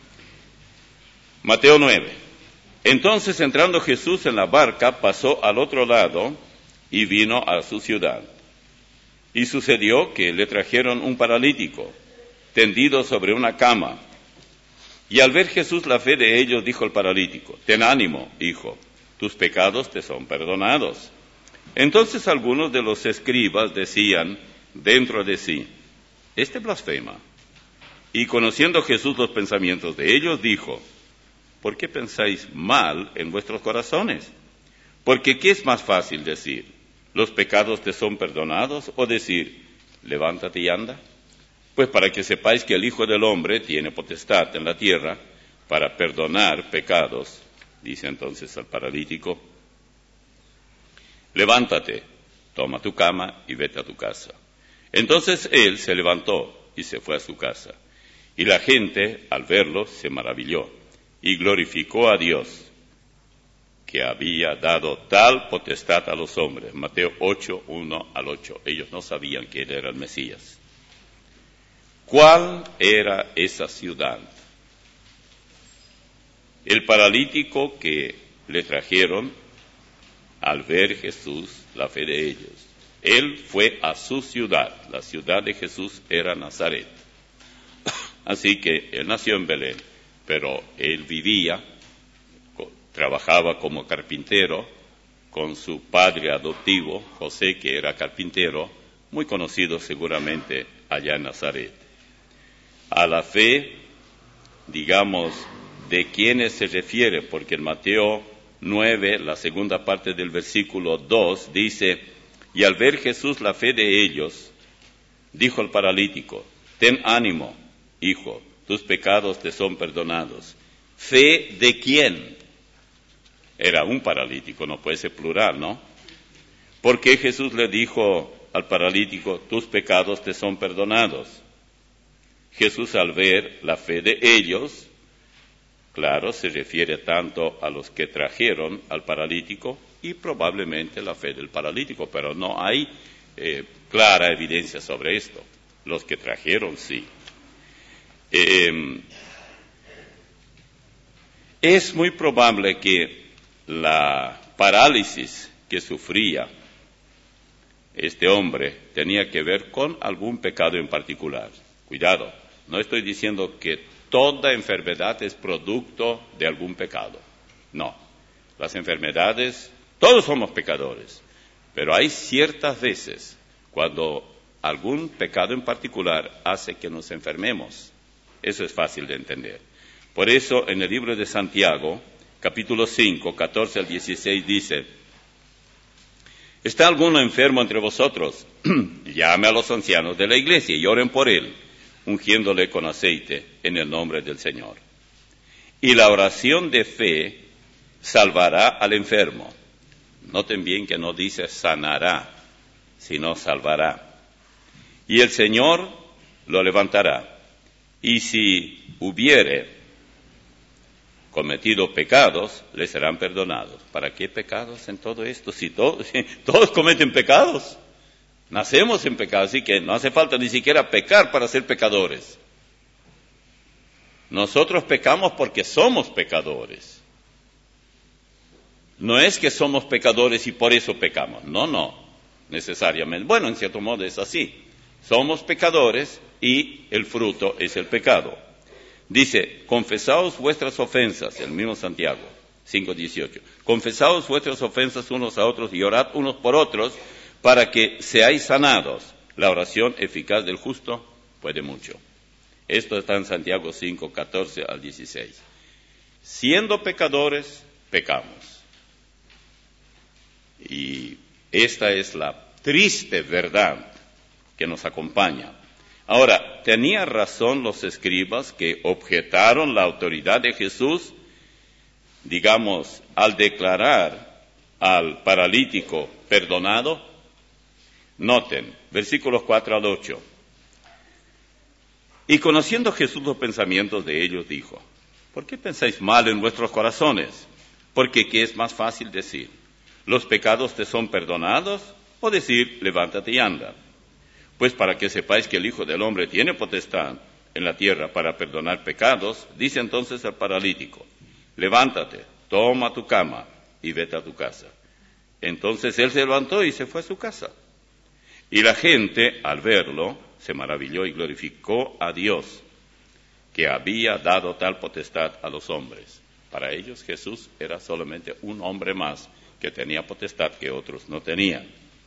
Mateo nueve. Entonces, entrando Jesús en la barca, pasó al otro lado y vino a su ciudad. Y sucedió que le trajeron un paralítico, tendido sobre una cama. Y al ver Jesús la fe de ellos, dijo el paralítico, ten ánimo, hijo, tus pecados te son perdonados. Entonces algunos de los escribas decían dentro de sí, este blasfema. Y conociendo Jesús los pensamientos de ellos, dijo, ¿por qué pensáis mal en vuestros corazones? Porque ¿qué es más fácil decir? ¿los pecados te son perdonados? O decir, levántate y anda. Pues para que sepáis que el Hijo del Hombre tiene potestad en la tierra para perdonar pecados, dice entonces al paralítico, levántate, toma tu cama y vete a tu casa. Entonces él se levantó y se fue a su casa. Y la gente, al verlo, se maravilló y glorificó a Dios, que había dado tal potestad a los hombres. Mateo ocho, uno al ocho. Ellos no sabían que él era el Mesías. ¿Cuál era esa ciudad? El paralítico que le trajeron, al ver Jesús, la fe de ellos. Él fue a su ciudad. La ciudad de Jesús era Nazaret. Así que él nació en Belén, pero él vivía, trabajaba como carpintero con su padre adoptivo, José, que era carpintero, muy conocido seguramente allá en Nazaret. A la fe, digamos, de quiénes se refiere, porque en Mateo nueve, la segunda parte del versículo dos, dice, y al ver Jesús la fe de ellos, dijo al paralítico, ten ánimo, hijo, tus pecados te son perdonados. ¿Fe de quién? Era un paralítico, no puede ser plural, ¿no? ¿Por qué Jesús le dijo al paralítico, tus pecados te son perdonados? Jesús, al ver la fe de ellos, claro, se refiere tanto a los que trajeron al paralítico y probablemente la fe del paralítico, pero no hay eh, clara evidencia sobre esto. Los que trajeron, sí. Eh, es muy probable que la parálisis que sufría este hombre tenía que ver con algún pecado en particular. Cuidado, no estoy diciendo que toda enfermedad es producto de algún pecado. No, las enfermedades, todos somos pecadores, pero hay ciertas veces cuando algún pecado en particular hace que nos enfermemos. Eso es fácil de entender. Por eso, en el libro de Santiago, capítulo cinco, catorce al dieciséis, dice, ¿está alguno enfermo entre vosotros? Llame a los ancianos de la iglesia y oren por él, ungiéndole con aceite en el nombre del Señor. Y la oración de fe salvará al enfermo. Noten bien que no dice sanará, sino salvará. Y el Señor lo levantará. Y si hubiere cometido pecados, le serán perdonados. ¿Para qué pecados en todo esto? Si todos, si todos cometen pecados, nacemos en pecado, así que no hace falta ni siquiera pecar para ser pecadores. Nosotros pecamos porque somos pecadores. No es que somos pecadores y por eso pecamos. No, no, necesariamente. Bueno, en cierto modo es así. Somos pecadores y el fruto es el pecado. Dice, confesaos vuestras ofensas, el mismo Santiago, cinco dieciocho. Confesaos vuestras ofensas unos a otros y orad unos por otros para que seáis sanados. La oración eficaz del justo puede mucho. Esto está en Santiago cinco, catorce al dieciséis. Siendo pecadores, pecamos. Y esta es la triste verdad que nos acompaña. Ahora, ¿tenía razón los escribas que objetaron la autoridad de Jesús, digamos, al declarar al paralítico perdonado? Noten, versículos cuatro al ocho. Y conociendo Jesús los pensamientos de ellos, dijo, ¿por qué pensáis mal en vuestros corazones? Porque ¿qué es más fácil decir? ¿Los pecados te son perdonados? O decir, levántate y anda. Pues para que sepáis que el Hijo del Hombre tiene potestad en la tierra para perdonar pecados, dice entonces al paralítico, levántate, toma tu cama y vete a tu casa. Entonces él se levantó y se fue a su casa. Y la gente, al verlo, se maravilló y glorificó a Dios, que había dado tal potestad a los hombres. Para ellos Jesús era solamente un hombre más que tenía potestad que otros no tenían.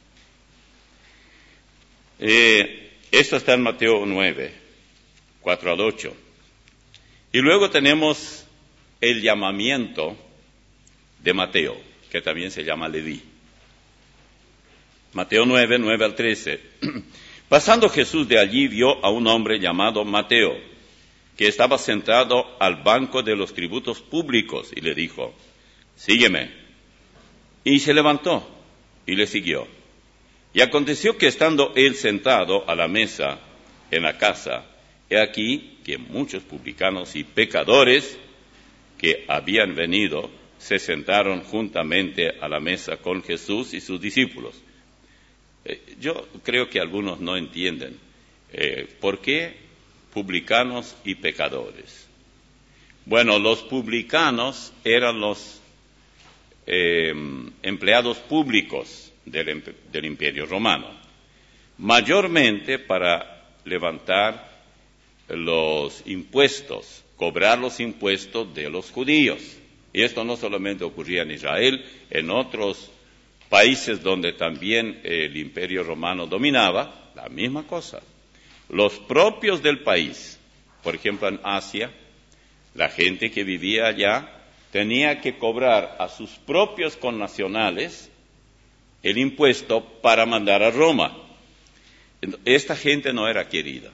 Eh, esto está en Mateo nueve, cuatro al ocho. Y luego tenemos el llamamiento de Mateo, que también se llama Leví. Mateo nueve, nueve al trece. Pasando Jesús de allí, vio a un hombre llamado Mateo, que estaba sentado al banco de los tributos públicos, y le dijo, sígueme. Y se levantó y le siguió. Y aconteció que estando él sentado a la mesa en la casa, he aquí que muchos publicanos y pecadores que habían venido se sentaron juntamente a la mesa con Jesús y sus discípulos. Eh, yo creo que algunos no entienden eh, por qué publicanos y pecadores. Bueno, los publicanos eran los eh, empleados públicos del, del Imperio Romano, mayormente para levantar los impuestos, cobrar los impuestos de los judíos. Y esto no solamente ocurría en Israel, en otros países donde también el Imperio Romano dominaba, la misma cosa. Los propios del país, por ejemplo en Asia, la gente que vivía allá tenía que cobrar a sus propios connacionales el impuesto para mandar a Roma. Esta gente no era querida.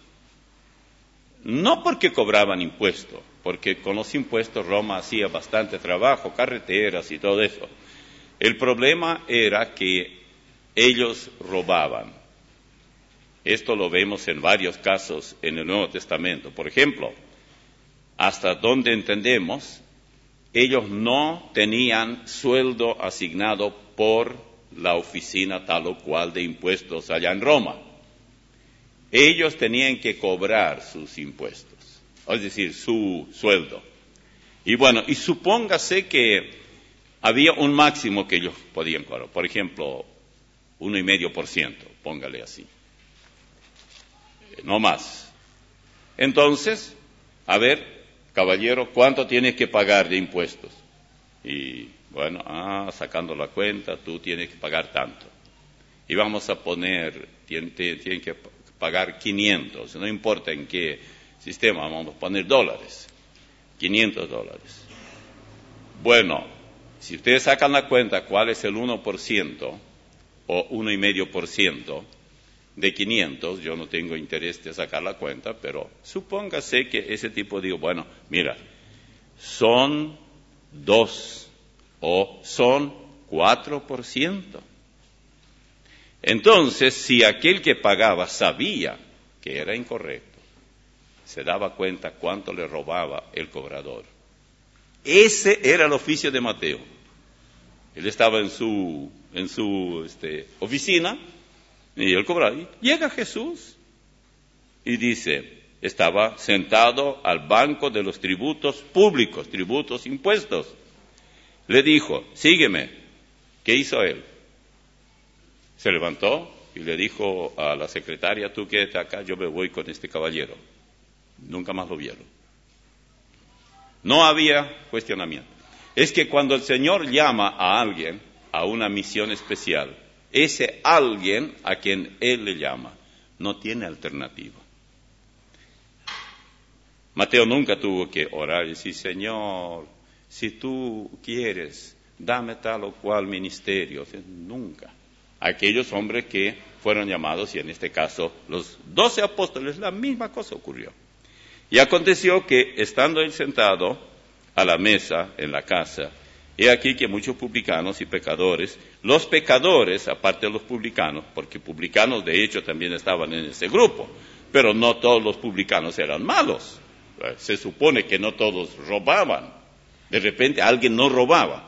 No porque cobraban impuestos, porque con los impuestos Roma hacía bastante trabajo, carreteras y todo eso. El problema era que ellos robaban. Esto lo vemos en varios casos en el Nuevo Testamento. Por ejemplo, hasta donde entendemos, ellos no tenían sueldo asignado por la oficina tal o cual de impuestos allá en Roma. Ellos tenían que cobrar sus impuestos, es decir, su sueldo. Y bueno, y supóngase que había un máximo que ellos podían cobrar, por ejemplo, uno y medio por ciento, póngale así, no más. Entonces, a ver, caballero, ¿cuánto tienes que pagar de impuestos? Y bueno, ah, sacando la cuenta, tú tienes que pagar tanto. Y vamos a poner, tienen, tienen que pagar quinientos, no importa en qué sistema, vamos a poner dólares, quinientos dólares. Bueno, si ustedes sacan la cuenta cuál es el uno por ciento o uno y medio por ciento de quinientos, yo no tengo interés de sacar la cuenta, pero supóngase que ese tipo digo, bueno, mira, son dos o son cuatro por ciento. Entonces, si aquel que pagaba sabía que era incorrecto, se daba cuenta cuánto le robaba el cobrador. Ese era el oficio de Mateo. Él estaba en su, en su este, oficina y él cobraba. Y llega Jesús y dice, estaba sentado al banco de los tributos públicos, tributos, impuestos. Le dijo, sígueme. ¿Qué hizo él? Se levantó y le dijo a la secretaria, tú quédate acá, yo me voy con este caballero. Nunca más lo vieron. No había cuestionamiento. Es que cuando el Señor llama a alguien a una misión especial, ese alguien a quien Él le llama no tiene alternativa. Mateo nunca tuvo que orar y decir, Señor, si tú quieres, dame tal o cual ministerio. Nunca. Aquellos hombres que fueron llamados, y en este caso los doce apóstoles, la misma cosa ocurrió. Y aconteció que, estando él sentado a la mesa en la casa, he aquí que muchos publicanos y pecadores, los pecadores, aparte de los publicanos, porque publicanos de hecho también estaban en ese grupo, pero no todos los publicanos eran malos. Se supone que no todos robaban. De repente alguien no robaba.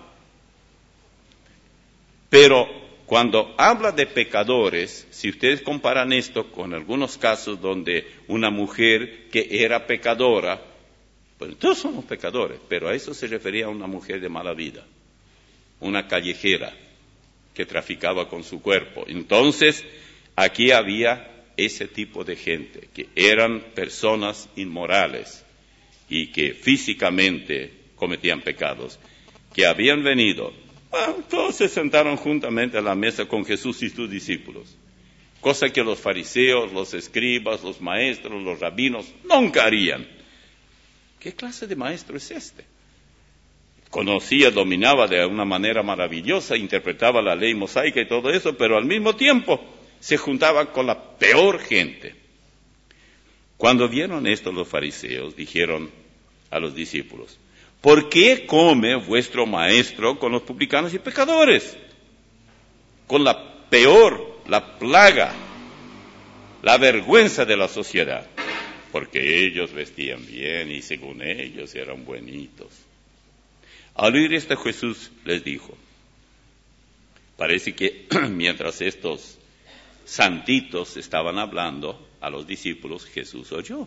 Pero cuando habla de pecadores, si ustedes comparan esto con algunos casos donde una mujer que era pecadora, pues todos somos pecadores, pero a eso se refería a una mujer de mala vida, una callejera que traficaba con su cuerpo. Entonces, aquí había ese tipo de gente, que eran personas inmorales y que físicamente cometían pecados, que habían venido. Bueno, todos se sentaron juntamente a la mesa con Jesús y sus discípulos, cosa que los fariseos, los escribas, los maestros, los rabinos nunca harían. ¿Qué clase de maestro es este? conocía, dominaba de una manera maravillosa, interpretaba la ley mosaica y todo eso, pero al mismo tiempo se juntaba con la peor gente. Cuando vieron esto los fariseos, dijeron a los discípulos: ¿por qué come vuestro maestro con los publicanos y pecadores? Con la peor, la plaga, la vergüenza de la sociedad. Porque ellos vestían bien y según ellos eran buenitos. Al oír esto, Jesús les dijo, parece que mientras estos santitos estaban hablando a los discípulos, Jesús oyó: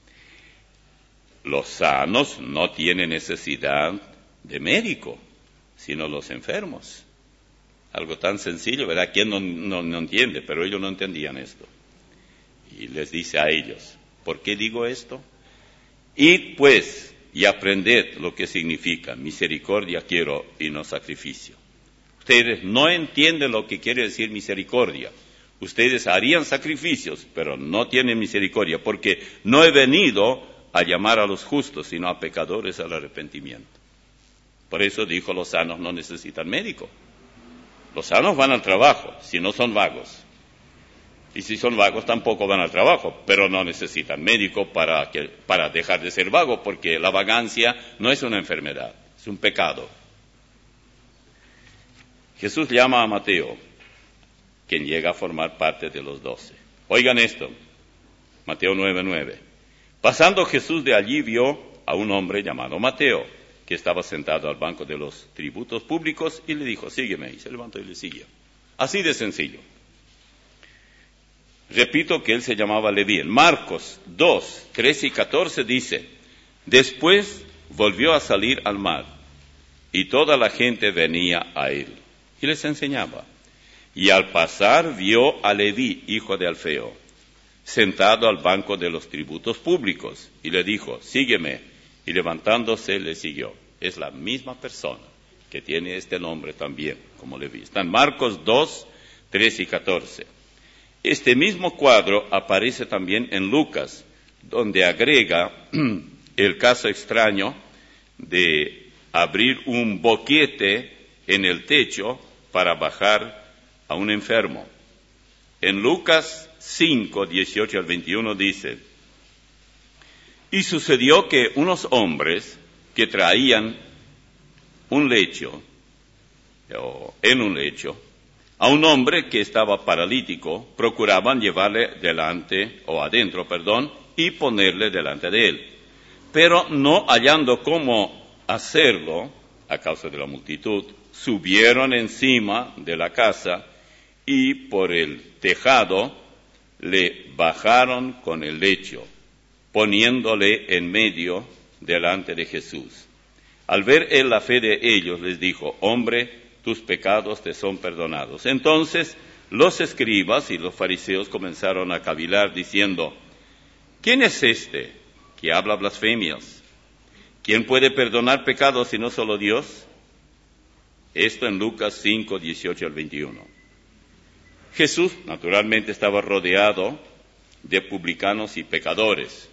los sanos no tienen necesidad de médico, sino los enfermos. Algo tan sencillo, ¿verdad? ¿Quién no, no, no entiende? Pero ellos no entendían esto. Y les dice a ellos: ¿por qué digo esto? Id pues y aprended lo que significa misericordia quiero y no sacrificio. Ustedes no entienden lo que quiere decir misericordia. Ustedes harían sacrificios, pero no tienen misericordia, porque no he venido a llamar a los justos, sino a pecadores al arrepentimiento. Por eso dijo: los sanos no necesitan médico. Los sanos van al trabajo, si no son vagos. Y si son vagos tampoco van al trabajo, pero no necesitan médico para, que, para dejar de ser vago, porque la vagancia no es una enfermedad, es un pecado. Jesús llama a Mateo, quien llega a formar parte de los doce. Oigan esto, Mateo nueve nueve. Pasando Jesús de allí vio a un hombre llamado Mateo, que estaba sentado al banco de los tributos públicos, y le dijo: sígueme, y se levantó y le siguió. Así de sencillo. Repito que él se llamaba Leví. En Marcos dos, trece y catorce dice: después volvió a salir al mar, y toda la gente venía a él, y les enseñaba. Y al pasar vio a Leví, hijo de Alfeo, sentado al banco de los tributos públicos, y le dijo: sígueme, y levantándose le siguió. Es la misma persona que tiene este nombre también, como Leví. Está en Marcos dos, trece y catorce. Este mismo cuadro aparece también en Lucas, donde agrega el caso extraño de abrir un boquete en el techo para bajar a un enfermo. En Lucas cinco, dieciocho al veintiuno dice: y sucedió que unos hombres que traían un lecho, o en un lecho, a un hombre que estaba paralítico, procuraban llevarle delante, o adentro, perdón, y ponerle delante de él. Pero no hallando cómo hacerlo, a causa de la multitud, subieron encima de la casa y por el tejado le bajaron con el lecho, poniéndole en medio delante de Jesús. Al ver él la fe de ellos, les dijo: hombre, tus pecados te son perdonados. Entonces los escribas y los fariseos comenzaron a cavilar, diciendo: ¿quién es este que habla blasfemias? ¿Quién puede perdonar pecados si no solo Dios? Esto en Lucas cinco, dieciocho al veintiuno. Jesús, naturalmente, estaba rodeado de publicanos y pecadores.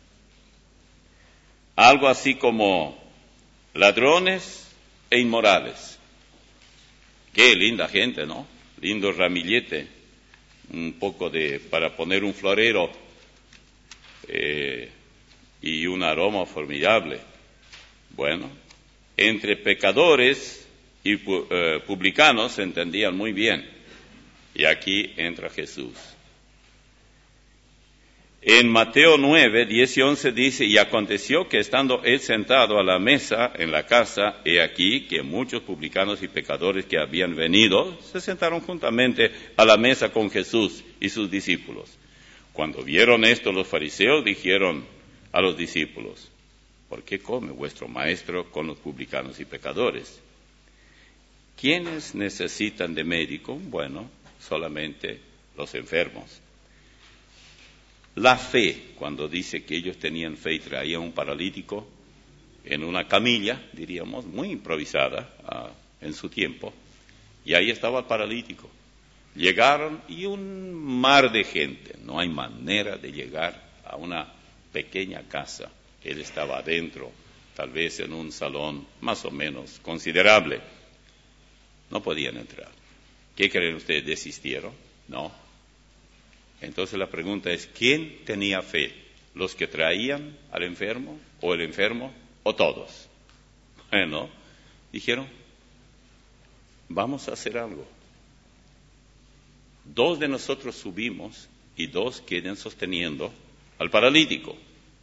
Algo así como ladrones e inmorales. Qué linda gente, ¿no? Lindo ramillete, un poco de, para poner un florero, eh, y un aroma formidable. Bueno, entre pecadores y eh, publicanos se entendían muy bien. Y aquí entra Jesús. En Mateo nueve, diez y once dice: y aconteció que estando él sentado a la mesa en la casa, he aquí que muchos publicanos y pecadores que habían venido se sentaron juntamente a la mesa con Jesús y sus discípulos. Cuando vieron esto, los fariseos dijeron a los discípulos: ¿por qué come vuestro maestro con los publicanos y pecadores? ¿Quiénes necesitan de médico? Bueno, solamente los enfermos. La fe, cuando dice que ellos tenían fe y traían un paralítico en una camilla, diríamos, muy improvisada uh, en su tiempo, y ahí estaba el paralítico. Llegaron y un mar de gente, no hay manera de llegar a una pequeña casa. Él estaba adentro tal vez en un salón más o menos considerable. No podían entrar. ¿Qué creen ustedes? ¿Desistieron? No. Entonces la pregunta es, ¿quién tenía fe? ¿Los que traían al enfermo o el enfermo o todos? Bueno, dijeron, vamos a hacer algo. Dos de nosotros subimos y dos queden sosteniendo al paralítico.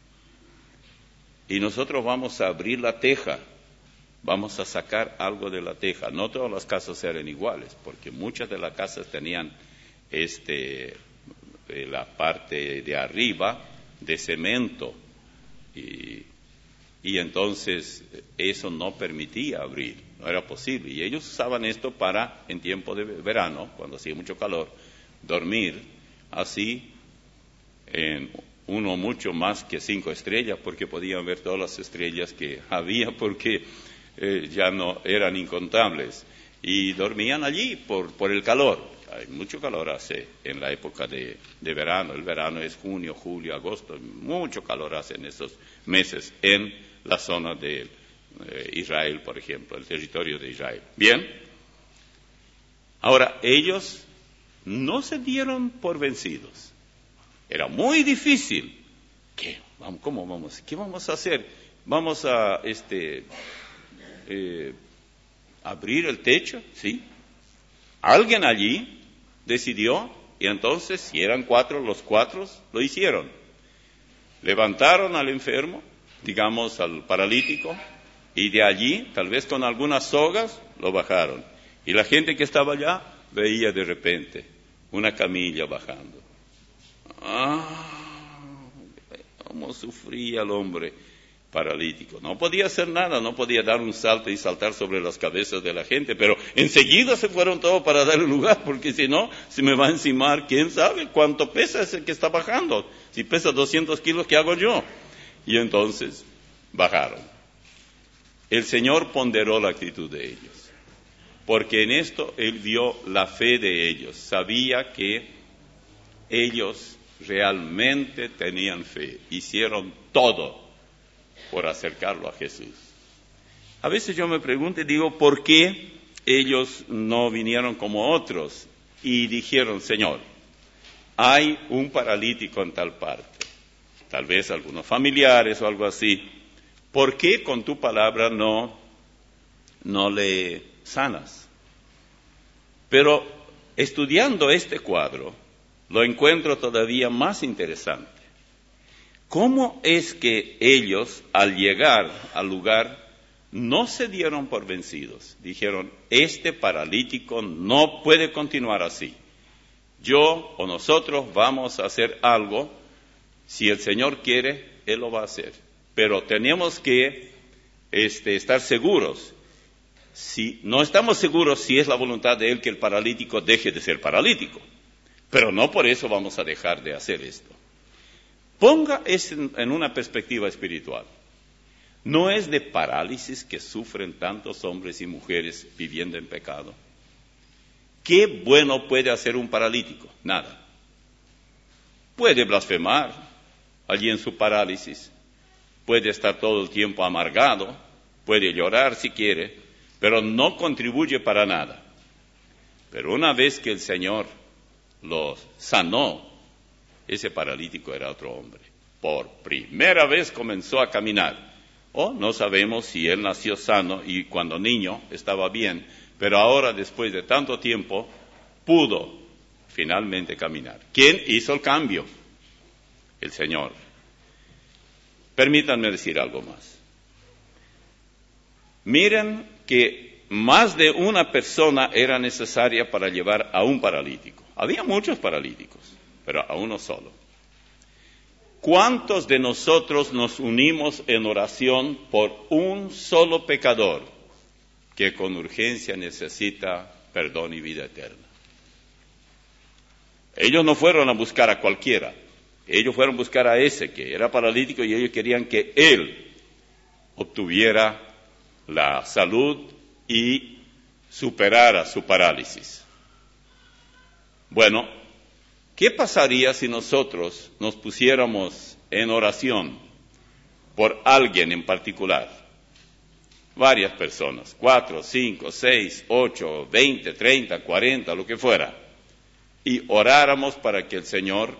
Y nosotros vamos a abrir la teja, vamos a sacar algo de la teja. No todas las casas eran iguales, porque muchas de las casas tenían este, la parte de arriba de cemento, y, y entonces eso no permitía abrir, no era posible. Y ellos usaban esto para, en tiempo de verano, cuando hacía mucho calor, dormir así en uno mucho más que cinco estrellas, porque podían ver todas las estrellas que había, porque eh, ya no eran incontables. Y dormían allí por, por el calor. Hay mucho calor hace en la época de, de verano. El verano es junio, julio, agosto. Mucho calor hace en esos meses en la zona de eh, Israel, por ejemplo, el territorio de Israel. Bien. Ahora, ellos no se dieron por vencidos. Era muy difícil. ¿Qué? ¿Cómo vamos? ¿Qué vamos a hacer? Vamos a este eh, abrir el techo, ¿sí? Alguien allí decidió, y entonces, si eran cuatro, los cuatro lo hicieron. Levantaron al enfermo, digamos al paralítico, y de allí, tal vez con algunas sogas, lo bajaron. Y la gente que estaba allá veía de repente una camilla bajando. Ah, cómo sufría el hombre paralítico. No podía hacer nada, no podía dar un salto y saltar sobre las cabezas de la gente, pero enseguida se fueron todos para darle lugar, porque si no, se me va a encimar, quién sabe cuánto pesa ese que está bajando. Si pesa doscientos kilos, ¿qué hago yo? Y entonces bajaron. El Señor ponderó la actitud de ellos, porque en esto Él vio la fe de ellos, sabía que ellos realmente tenían fe, hicieron todo por acercarlo a Jesús. A veces yo me pregunto y digo, ¿por qué ellos no vinieron como otros y dijeron, Señor, hay un paralítico en tal parte, tal vez algunos familiares o algo así, ¿por qué con tu palabra no, no le sanas? Pero estudiando este cuadro, lo encuentro todavía más interesante. ¿Cómo es que ellos, al llegar al lugar, no se dieron por vencidos? Dijeron, este paralítico no puede continuar así. Yo o nosotros vamos a hacer algo. Si el Señor quiere, Él lo va a hacer. Pero tenemos que este, estar seguros. Si no estamos seguros si es la voluntad de Él que el paralítico deje de ser paralítico. Pero no por eso vamos a dejar de hacer esto. Ponga eso en una perspectiva espiritual. ¿No es de parálisis que sufren tantos hombres y mujeres viviendo en pecado? ¿Qué bueno puede hacer un paralítico? Nada. Puede blasfemar allí en su parálisis, puede estar todo el tiempo amargado, puede llorar si quiere, pero no contribuye para nada. Pero una vez que el Señor los sanó, ese paralítico era otro hombre. Por primera vez comenzó a caminar. O no sabemos si él nació sano y cuando niño estaba bien, pero ahora después de tanto tiempo pudo finalmente caminar. ¿Quién hizo el cambio? El Señor. Permítanme decir algo más. Miren que más de una persona era necesaria para llevar a un paralítico. Había muchos paralíticos, pero a uno solo. ¿Cuántos de nosotros nos unimos en oración por un solo pecador que con urgencia necesita perdón y vida eterna? Ellos no fueron a buscar a cualquiera, ellos fueron a buscar a ese que era paralítico y ellos querían que él obtuviera la salud y superara su parálisis. Bueno, ¿qué pasaría si nosotros nos pusiéramos en oración por alguien en particular, varias personas, cuatro, cinco, seis, ocho, veinte, treinta, cuarenta, lo que fuera, y oráramos para que el Señor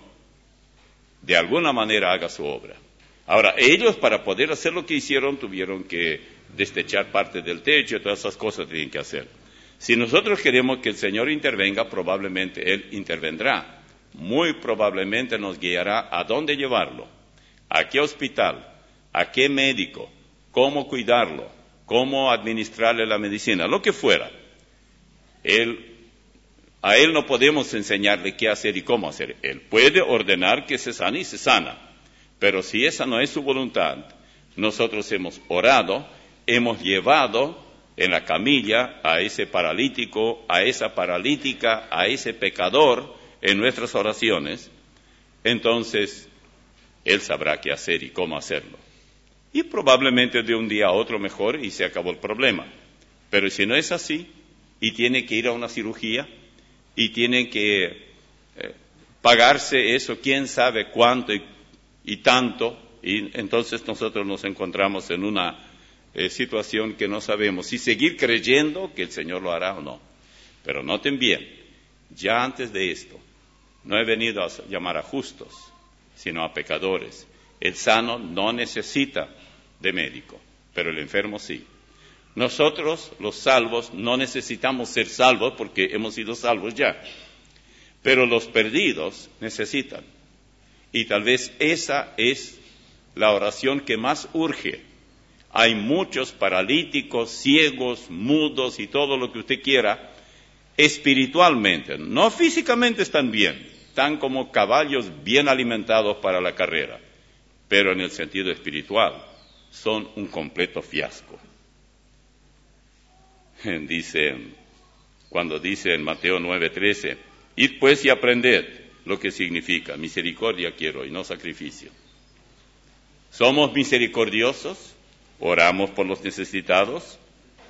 de alguna manera haga su obra. Ahora, ellos para poder hacer lo que hicieron tuvieron que destechar parte del techo, todas esas cosas tienen que hacer. Si nosotros queremos que el Señor intervenga, probablemente Él intervendrá. Muy probablemente nos guiará a dónde llevarlo, a qué hospital, a qué médico, cómo cuidarlo, cómo administrarle la medicina, lo que fuera. Él, a Él no podemos enseñarle qué hacer y cómo hacer. Él puede ordenar que se sane y se sana. Pero si esa no es su voluntad, nosotros hemos orado, hemos llevado en la camilla a ese paralítico, a esa paralítica, a ese pecador en nuestras oraciones, entonces Él sabrá qué hacer y cómo hacerlo. Y probablemente de un día a otro mejor y se acabó el problema. Pero si no es así, y tiene que ir a una cirugía, y tiene que eh, pagarse eso, quién sabe cuánto y, y tanto, y entonces nosotros nos encontramos en una eh, situación que no sabemos si seguir creyendo que el Señor lo hará o no. Pero noten bien, ya antes de esto, no he venido a llamar a justos, sino a pecadores. El sano no necesita de médico, pero el enfermo sí. Nosotros, los salvos, no necesitamos ser salvos porque hemos sido salvos ya. Pero los perdidos necesitan. Y tal vez esa es la oración que más urge. Hay muchos paralíticos, ciegos, mudos y todo lo que usted quiera, espiritualmente. No físicamente están bien, están como caballos bien alimentados para la carrera. Pero en el sentido espiritual son un completo fiasco. Dice, cuando dice en Mateo nueve trece, id pues y aprended lo que significa misericordia quiero y no sacrificio. ¿Somos misericordiosos? ¿Oramos por los necesitados?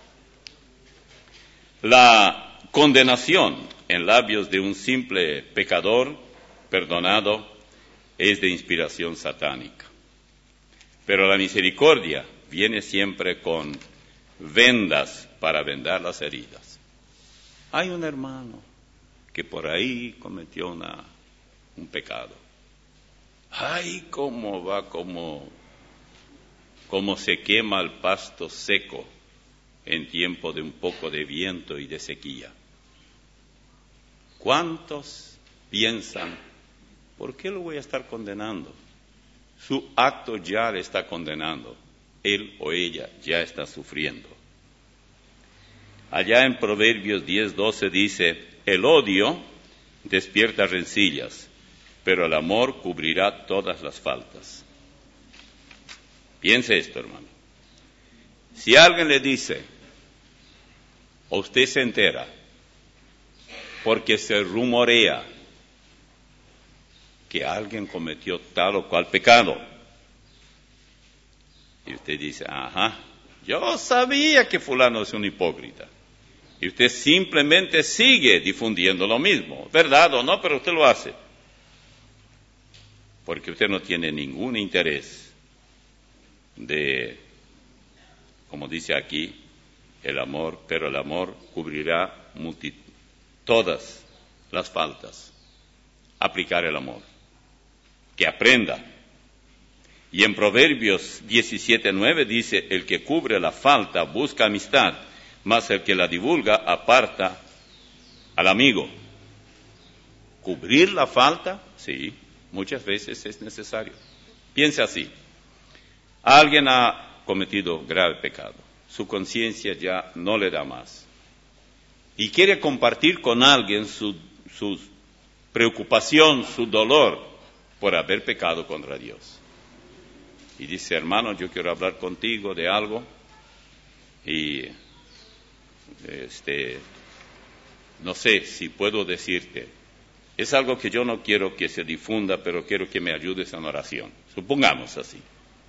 La condenación en labios de un simple pecador perdonado es de inspiración satánica. Pero la misericordia viene siempre con vendas para vendar las heridas. Hay un hermano que por ahí cometió una, un pecado. Ay, cómo va, cómo, cómo se quema el pasto seco en tiempo de un poco de viento y de sequía. ¿Cuántos piensan, por qué lo voy a estar condenando? Su acto ya le está condenando. Él o ella ya está sufriendo. Allá en Proverbios diez doce dice, el odio despierta rencillas, pero el amor cubrirá todas las faltas. Piense esto, hermano. Si alguien le dice, o usted se entera, porque se rumorea que alguien cometió tal o cual pecado, y usted dice, ajá, yo sabía que fulano es un hipócrita. Y usted simplemente sigue difundiendo lo mismo, ¿verdad o no? Pero usted lo hace. Porque usted no tiene ningún interés de, como dice aquí, el amor, pero el amor cubrirá multi, todas las faltas. Aplicar el amor. Que aprenda. Y en Proverbios diecisiete nueve dice, el que cubre la falta busca amistad, mas el que la divulga aparta al amigo. ¿Cubrir la falta? Sí, muchas veces es necesario. Piense así. Alguien ha cometido grave pecado. Su conciencia ya no le da más. Y quiere compartir con alguien su, su preocupación, su dolor por haber pecado contra Dios. Y dice, hermano, yo quiero hablar contigo de algo y este, no sé si puedo decirte, es algo que yo no quiero que se difunda, pero quiero que me ayudes en oración. Supongamos así.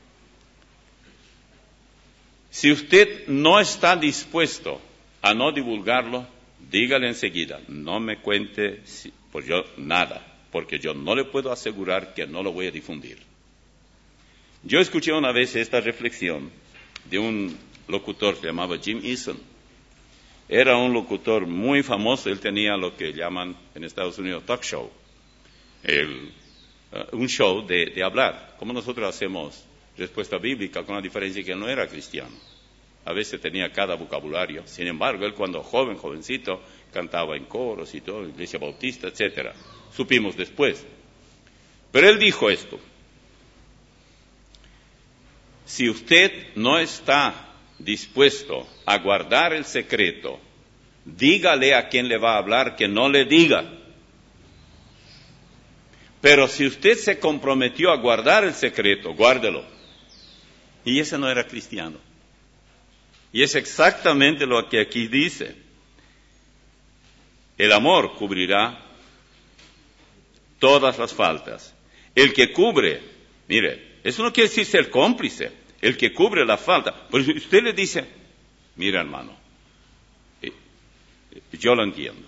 Si usted no está dispuesto a no divulgarlo, dígale enseguida, no me cuente pues yo nada, porque yo no le puedo asegurar que no lo voy a difundir. Yo escuché una vez esta reflexión de un locutor que se llamaba Jim Eason. Era un locutor muy famoso, él tenía lo que llaman en Estados Unidos talk show, el, uh, un show de, de hablar, como nosotros hacemos respuesta bíblica, con la diferencia que él no era cristiano. A veces tenía cada vocabulario. Sin embargo, él cuando joven, jovencito, cantaba en coros y todo, iglesia bautista, etcétera. Supimos después. Pero él dijo esto: si usted no está dispuesto a guardar el secreto, dígale a quien le va a hablar que no le diga. Pero si usted se comprometió a guardar el secreto, guárdelo. Y ese no era cristiano. Y es exactamente lo que aquí dice. El amor cubrirá todas las faltas. El que cubre, mire, eso no quiere decir ser cómplice. El que cubre la falta. Pues usted le dice, mira hermano, yo lo entiendo.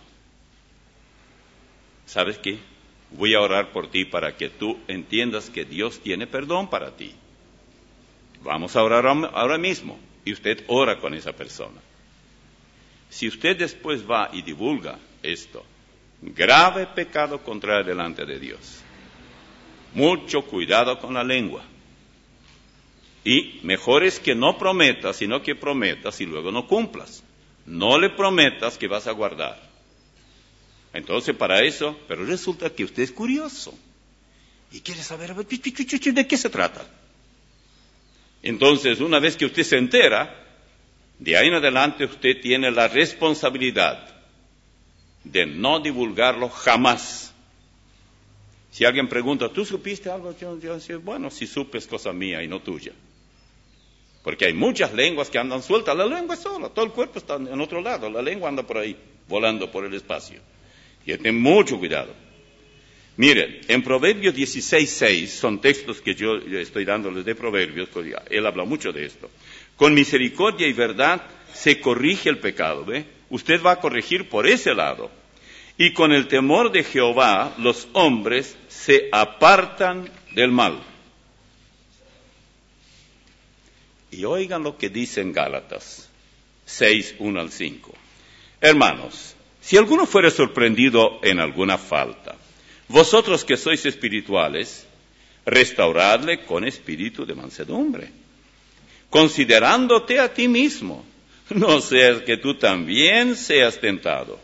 ¿Sabes qué? Voy a orar por ti para que tú entiendas que Dios tiene perdón para ti. Vamos a orar ahora mismo. Y usted ora con esa persona. Si usted después va y divulga esto, grave pecado contrario delante de Dios. Mucho cuidado con la lengua. Y mejor es que no prometas, sino que prometas y luego no cumplas. No le prometas que vas a guardar. Entonces para eso, pero resulta que usted es curioso. Y quiere saber, ¿de qué se trata? Entonces, una vez que usted se entera, de ahí en adelante usted tiene la responsabilidad de no divulgarlo jamás. Si alguien pregunta, ¿tú supiste algo? Yo, yo decía, bueno, si supe es cosa mía y no tuya. Porque hay muchas lenguas que andan sueltas. La lengua es sola, todo el cuerpo está en otro lado. La lengua anda por ahí, volando por el espacio. Y ten mucho cuidado. Miren, en Proverbios dieciséis seis, son textos que yo estoy dándoles de Proverbios, porque él habla mucho de esto. Con misericordia y verdad se corrige el pecado, ¿ve? Usted va a corregir por ese lado. Y con el temor de Jehová, los hombres se apartan del mal. Y oigan lo que dice en Gálatas seis, uno al cinco. Hermanos, si alguno fuere sorprendido en alguna falta, vosotros que sois espirituales, restauradle con espíritu de mansedumbre, considerándote a ti mismo, no seas que tú también seas tentado.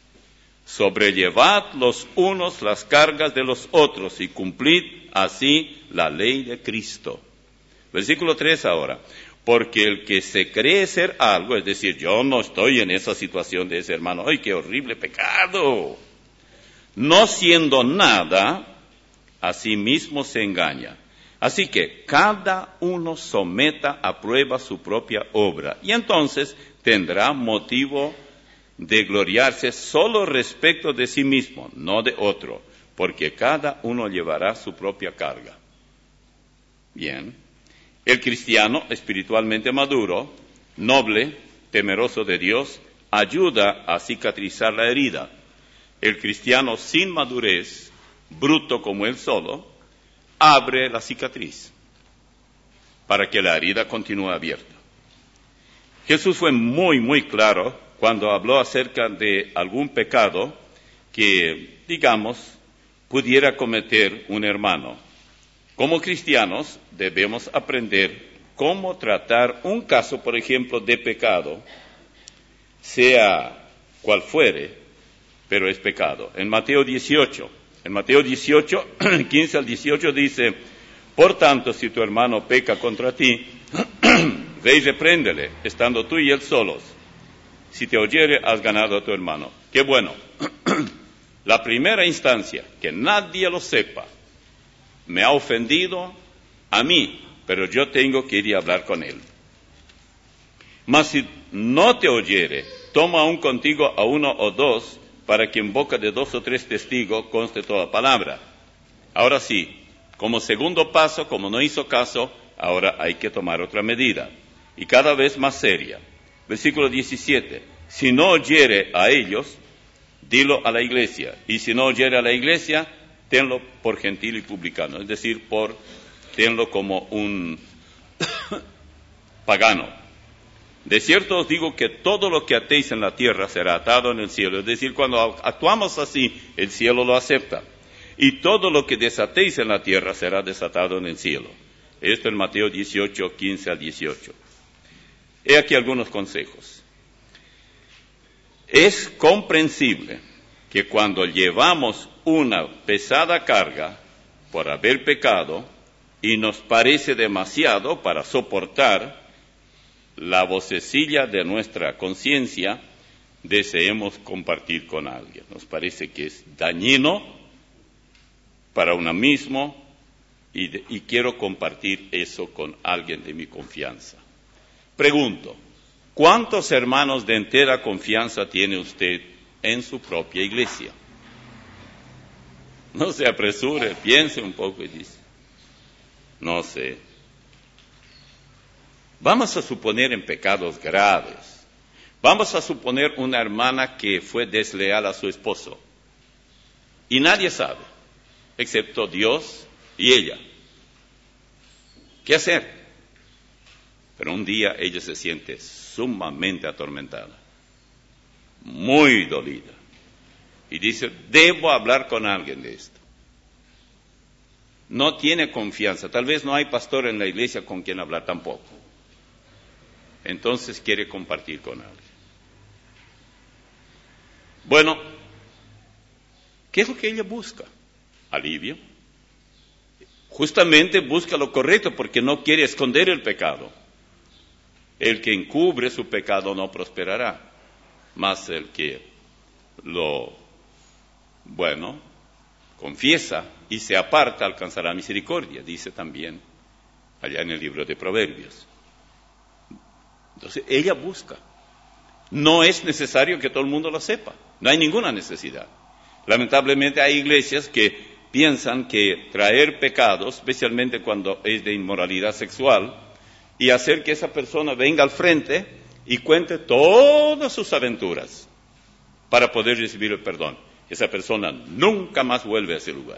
Sobrellevad los unos las cargas de los otros y cumplid así la ley de Cristo. Versículo tres ahora. Porque el que se cree ser algo, es decir, yo no estoy en esa situación de ese hermano, ¡ay, qué horrible pecado! No siendo nada, a sí mismo se engaña. Así que cada uno someta a prueba su propia obra, y entonces tendrá motivo de gloriarse solo respecto de sí mismo, no de otro, porque cada uno llevará su propia carga. Bien, el cristiano espiritualmente maduro, noble, temeroso de Dios, ayuda a cicatrizar la herida. El cristiano sin madurez, bruto como él solo, abre la cicatriz para que la herida continúe abierta. Jesús fue muy, muy claro cuando habló acerca de algún pecado que, digamos, pudiera cometer un hermano. Como cristianos debemos aprender cómo tratar un caso, por ejemplo, de pecado, sea cual fuere, pero es pecado. En Mateo dieciocho, en Mateo dieciocho, quince al dieciocho dice, por tanto, si tu hermano peca contra ti, ve y repréndele, estando tú y él solos. Si te oyere, has ganado a tu hermano. Qué bueno. La primera instancia, que nadie lo sepa, me ha ofendido a mí, pero yo tengo que ir y hablar con él. Mas si no te oyere, toma aún contigo a uno o dos, para que en boca de dos o tres testigos conste toda palabra. Ahora sí, como segundo paso, como no hizo caso, ahora hay que tomar otra medida, y cada vez más seria. Versículo diecisiete, si no oyere a ellos, dilo a la iglesia, y si no oyere a la iglesia, tenlo por gentil y publicano, es decir, por tenlo como un pagano. De cierto os digo que todo lo que atéis en la tierra será atado en el cielo. Es decir, cuando actuamos así, el cielo lo acepta. Y todo lo que desatéis en la tierra será desatado en el cielo. Esto en Mateo dieciocho, quince al dieciocho. He aquí algunos consejos. Es comprensible que cuando llevamos una pesada carga por haber pecado y nos parece demasiado para soportar la vocecilla de nuestra conciencia, deseemos compartir con alguien. Nos parece que es dañino para uno mismo y, de, y quiero compartir eso con alguien de mi confianza. Pregunto, ¿cuántos hermanos de entera confianza tiene usted en su propia iglesia? No se apresure, piense un poco y dice, no sé. Vamos a suponer en pecados graves. Vamos a suponer una hermana que fue desleal a su esposo. Y nadie sabe, excepto Dios y ella. ¿Qué hacer? Pero un día ella se siente sumamente atormentada, muy dolida. Y dice, debo hablar con alguien de esto. No tiene confianza. Tal vez no hay pastor en la iglesia con quien hablar tampoco. Entonces quiere compartir con alguien. Bueno, ¿qué es lo que ella busca? Alivio. Justamente busca lo correcto porque no quiere esconder el pecado. El que encubre su pecado no prosperará, mas el que lo, bueno, confiesa y se aparta alcanzará misericordia, dice también allá en el libro de Proverbios. Entonces, ella busca. No es necesario que todo el mundo lo sepa. No hay ninguna necesidad. Lamentablemente hay iglesias que piensan que traer pecados, especialmente cuando es de inmoralidad sexual, y hacer que esa persona venga al frente y cuente todas sus aventuras para poder recibir el perdón. Esa persona nunca más vuelve a ese lugar.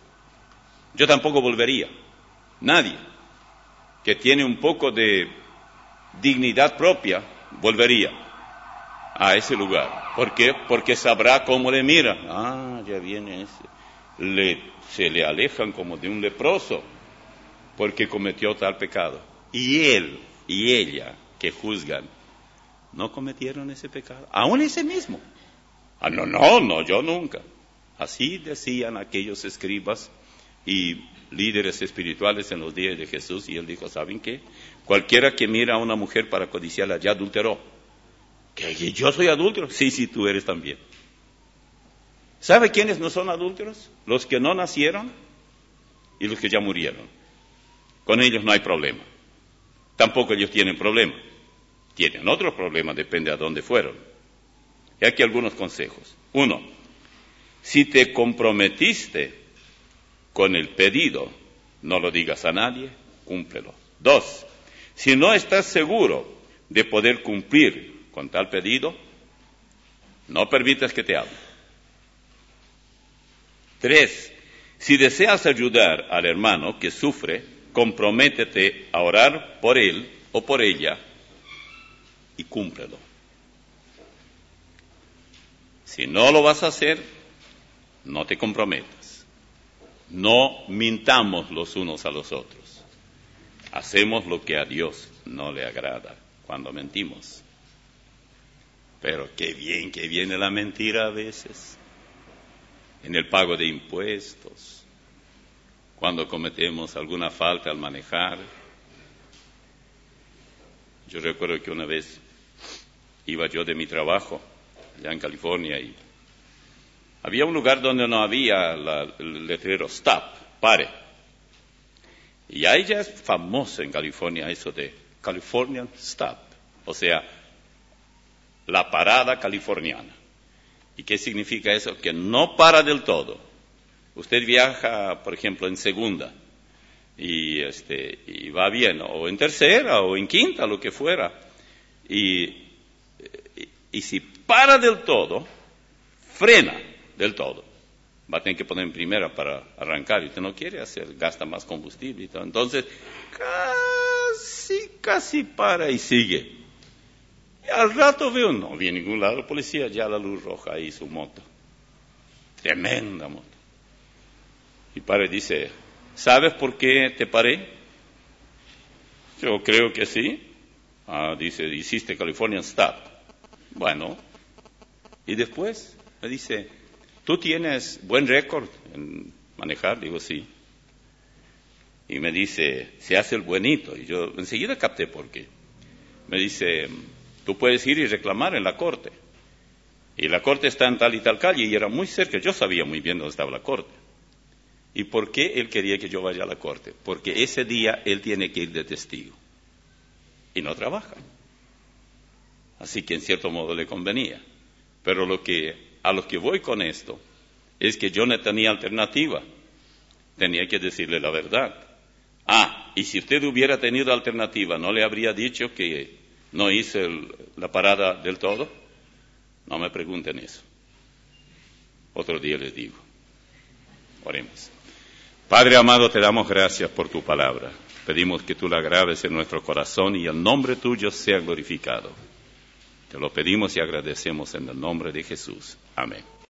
Yo tampoco volvería. Nadie que tiene un poco de dignidad propia volvería a ese lugar. ¿Por qué? Porque sabrá cómo le miran. Ah, ya viene ese. Le, se le alejan como de un leproso porque cometió tal pecado. Y él y ella que juzgan, ¿no cometieron ese pecado? Aún ese mismo. Ah, no, no, no, yo nunca. Así decían aquellos escribas y líderes espirituales en los días de Jesús, y él dijo, ¿saben qué? Cualquiera que mira a una mujer para codiciarla ya adulteró. ¿Que yo soy adúltero? Sí, sí, tú eres también. ¿Sabe quiénes no son adúlteros? Los que no nacieron y los que ya murieron. Con ellos no hay problema. Tampoco ellos tienen problema. Tienen otros problemas, depende a dónde fueron. Y aquí algunos consejos. Uno, si te comprometiste con el pedido, no lo digas a nadie, cúmplelo. Dos, si no estás seguro de poder cumplir con tal pedido, no permitas que te hablen. Tres, si deseas ayudar al hermano que sufre, comprométete a orar por él o por ella y cúmplelo. Si no lo vas a hacer, no te comprometas. No mintamos los unos a los otros. Hacemos lo que a Dios no le agrada cuando mentimos. Pero qué bien que viene la mentira a veces. En el pago de impuestos, cuando cometemos alguna falta al manejar. Yo recuerdo que una vez iba yo de mi trabajo allá en California y había un lugar donde no había la, el letrero stop, pare. Y ahí ya es famoso en California eso de Californian stop, o sea, la parada californiana. ¿Y qué significa eso? Que no para del todo. Usted viaja, por ejemplo, en segunda y, este, y va bien, o en tercera o en quinta, lo que fuera. Y, y, y si para del todo, frena del todo. va a tener que poner en primera para arrancar, y usted no quiere hacer, gasta más combustible y todo. Entonces, casi, casi para y sigue. Y al rato veo, no vi en ningún lado la policía, ya la luz roja ahí, su moto. Tremenda moto. Y para y dice, ¿sabes por qué te paré? Yo creo que sí. Ah, dice, hiciste Californian Stop. Bueno. Y después me dice, ¿tú tienes buen récord en manejar? Digo, sí. Y me dice, se hace el buenito. Y yo enseguida capté por qué. Me dice, tú puedes ir y reclamar en la corte. Y la corte está en tal y tal calle, y era muy cerca. Yo sabía muy bien dónde estaba la corte. ¿Y por qué él quería que yo vaya a la corte? Porque ese día él tiene que ir de testigo. Y no trabaja. Así que en cierto modo le convenía. Pero lo que, a lo que voy con esto es que yo no tenía alternativa. Tenía que decirle la verdad. Ah, y si usted hubiera tenido alternativa, ¿no le habría dicho que no hice el, la parada del todo? No me pregunten eso. Otro día les digo. Oremos. Padre amado, te damos gracias por tu palabra. Pedimos que tú la grabes en nuestro corazón y el nombre tuyo sea glorificado. Te lo pedimos y agradecemos en el nombre de Jesús. Amén.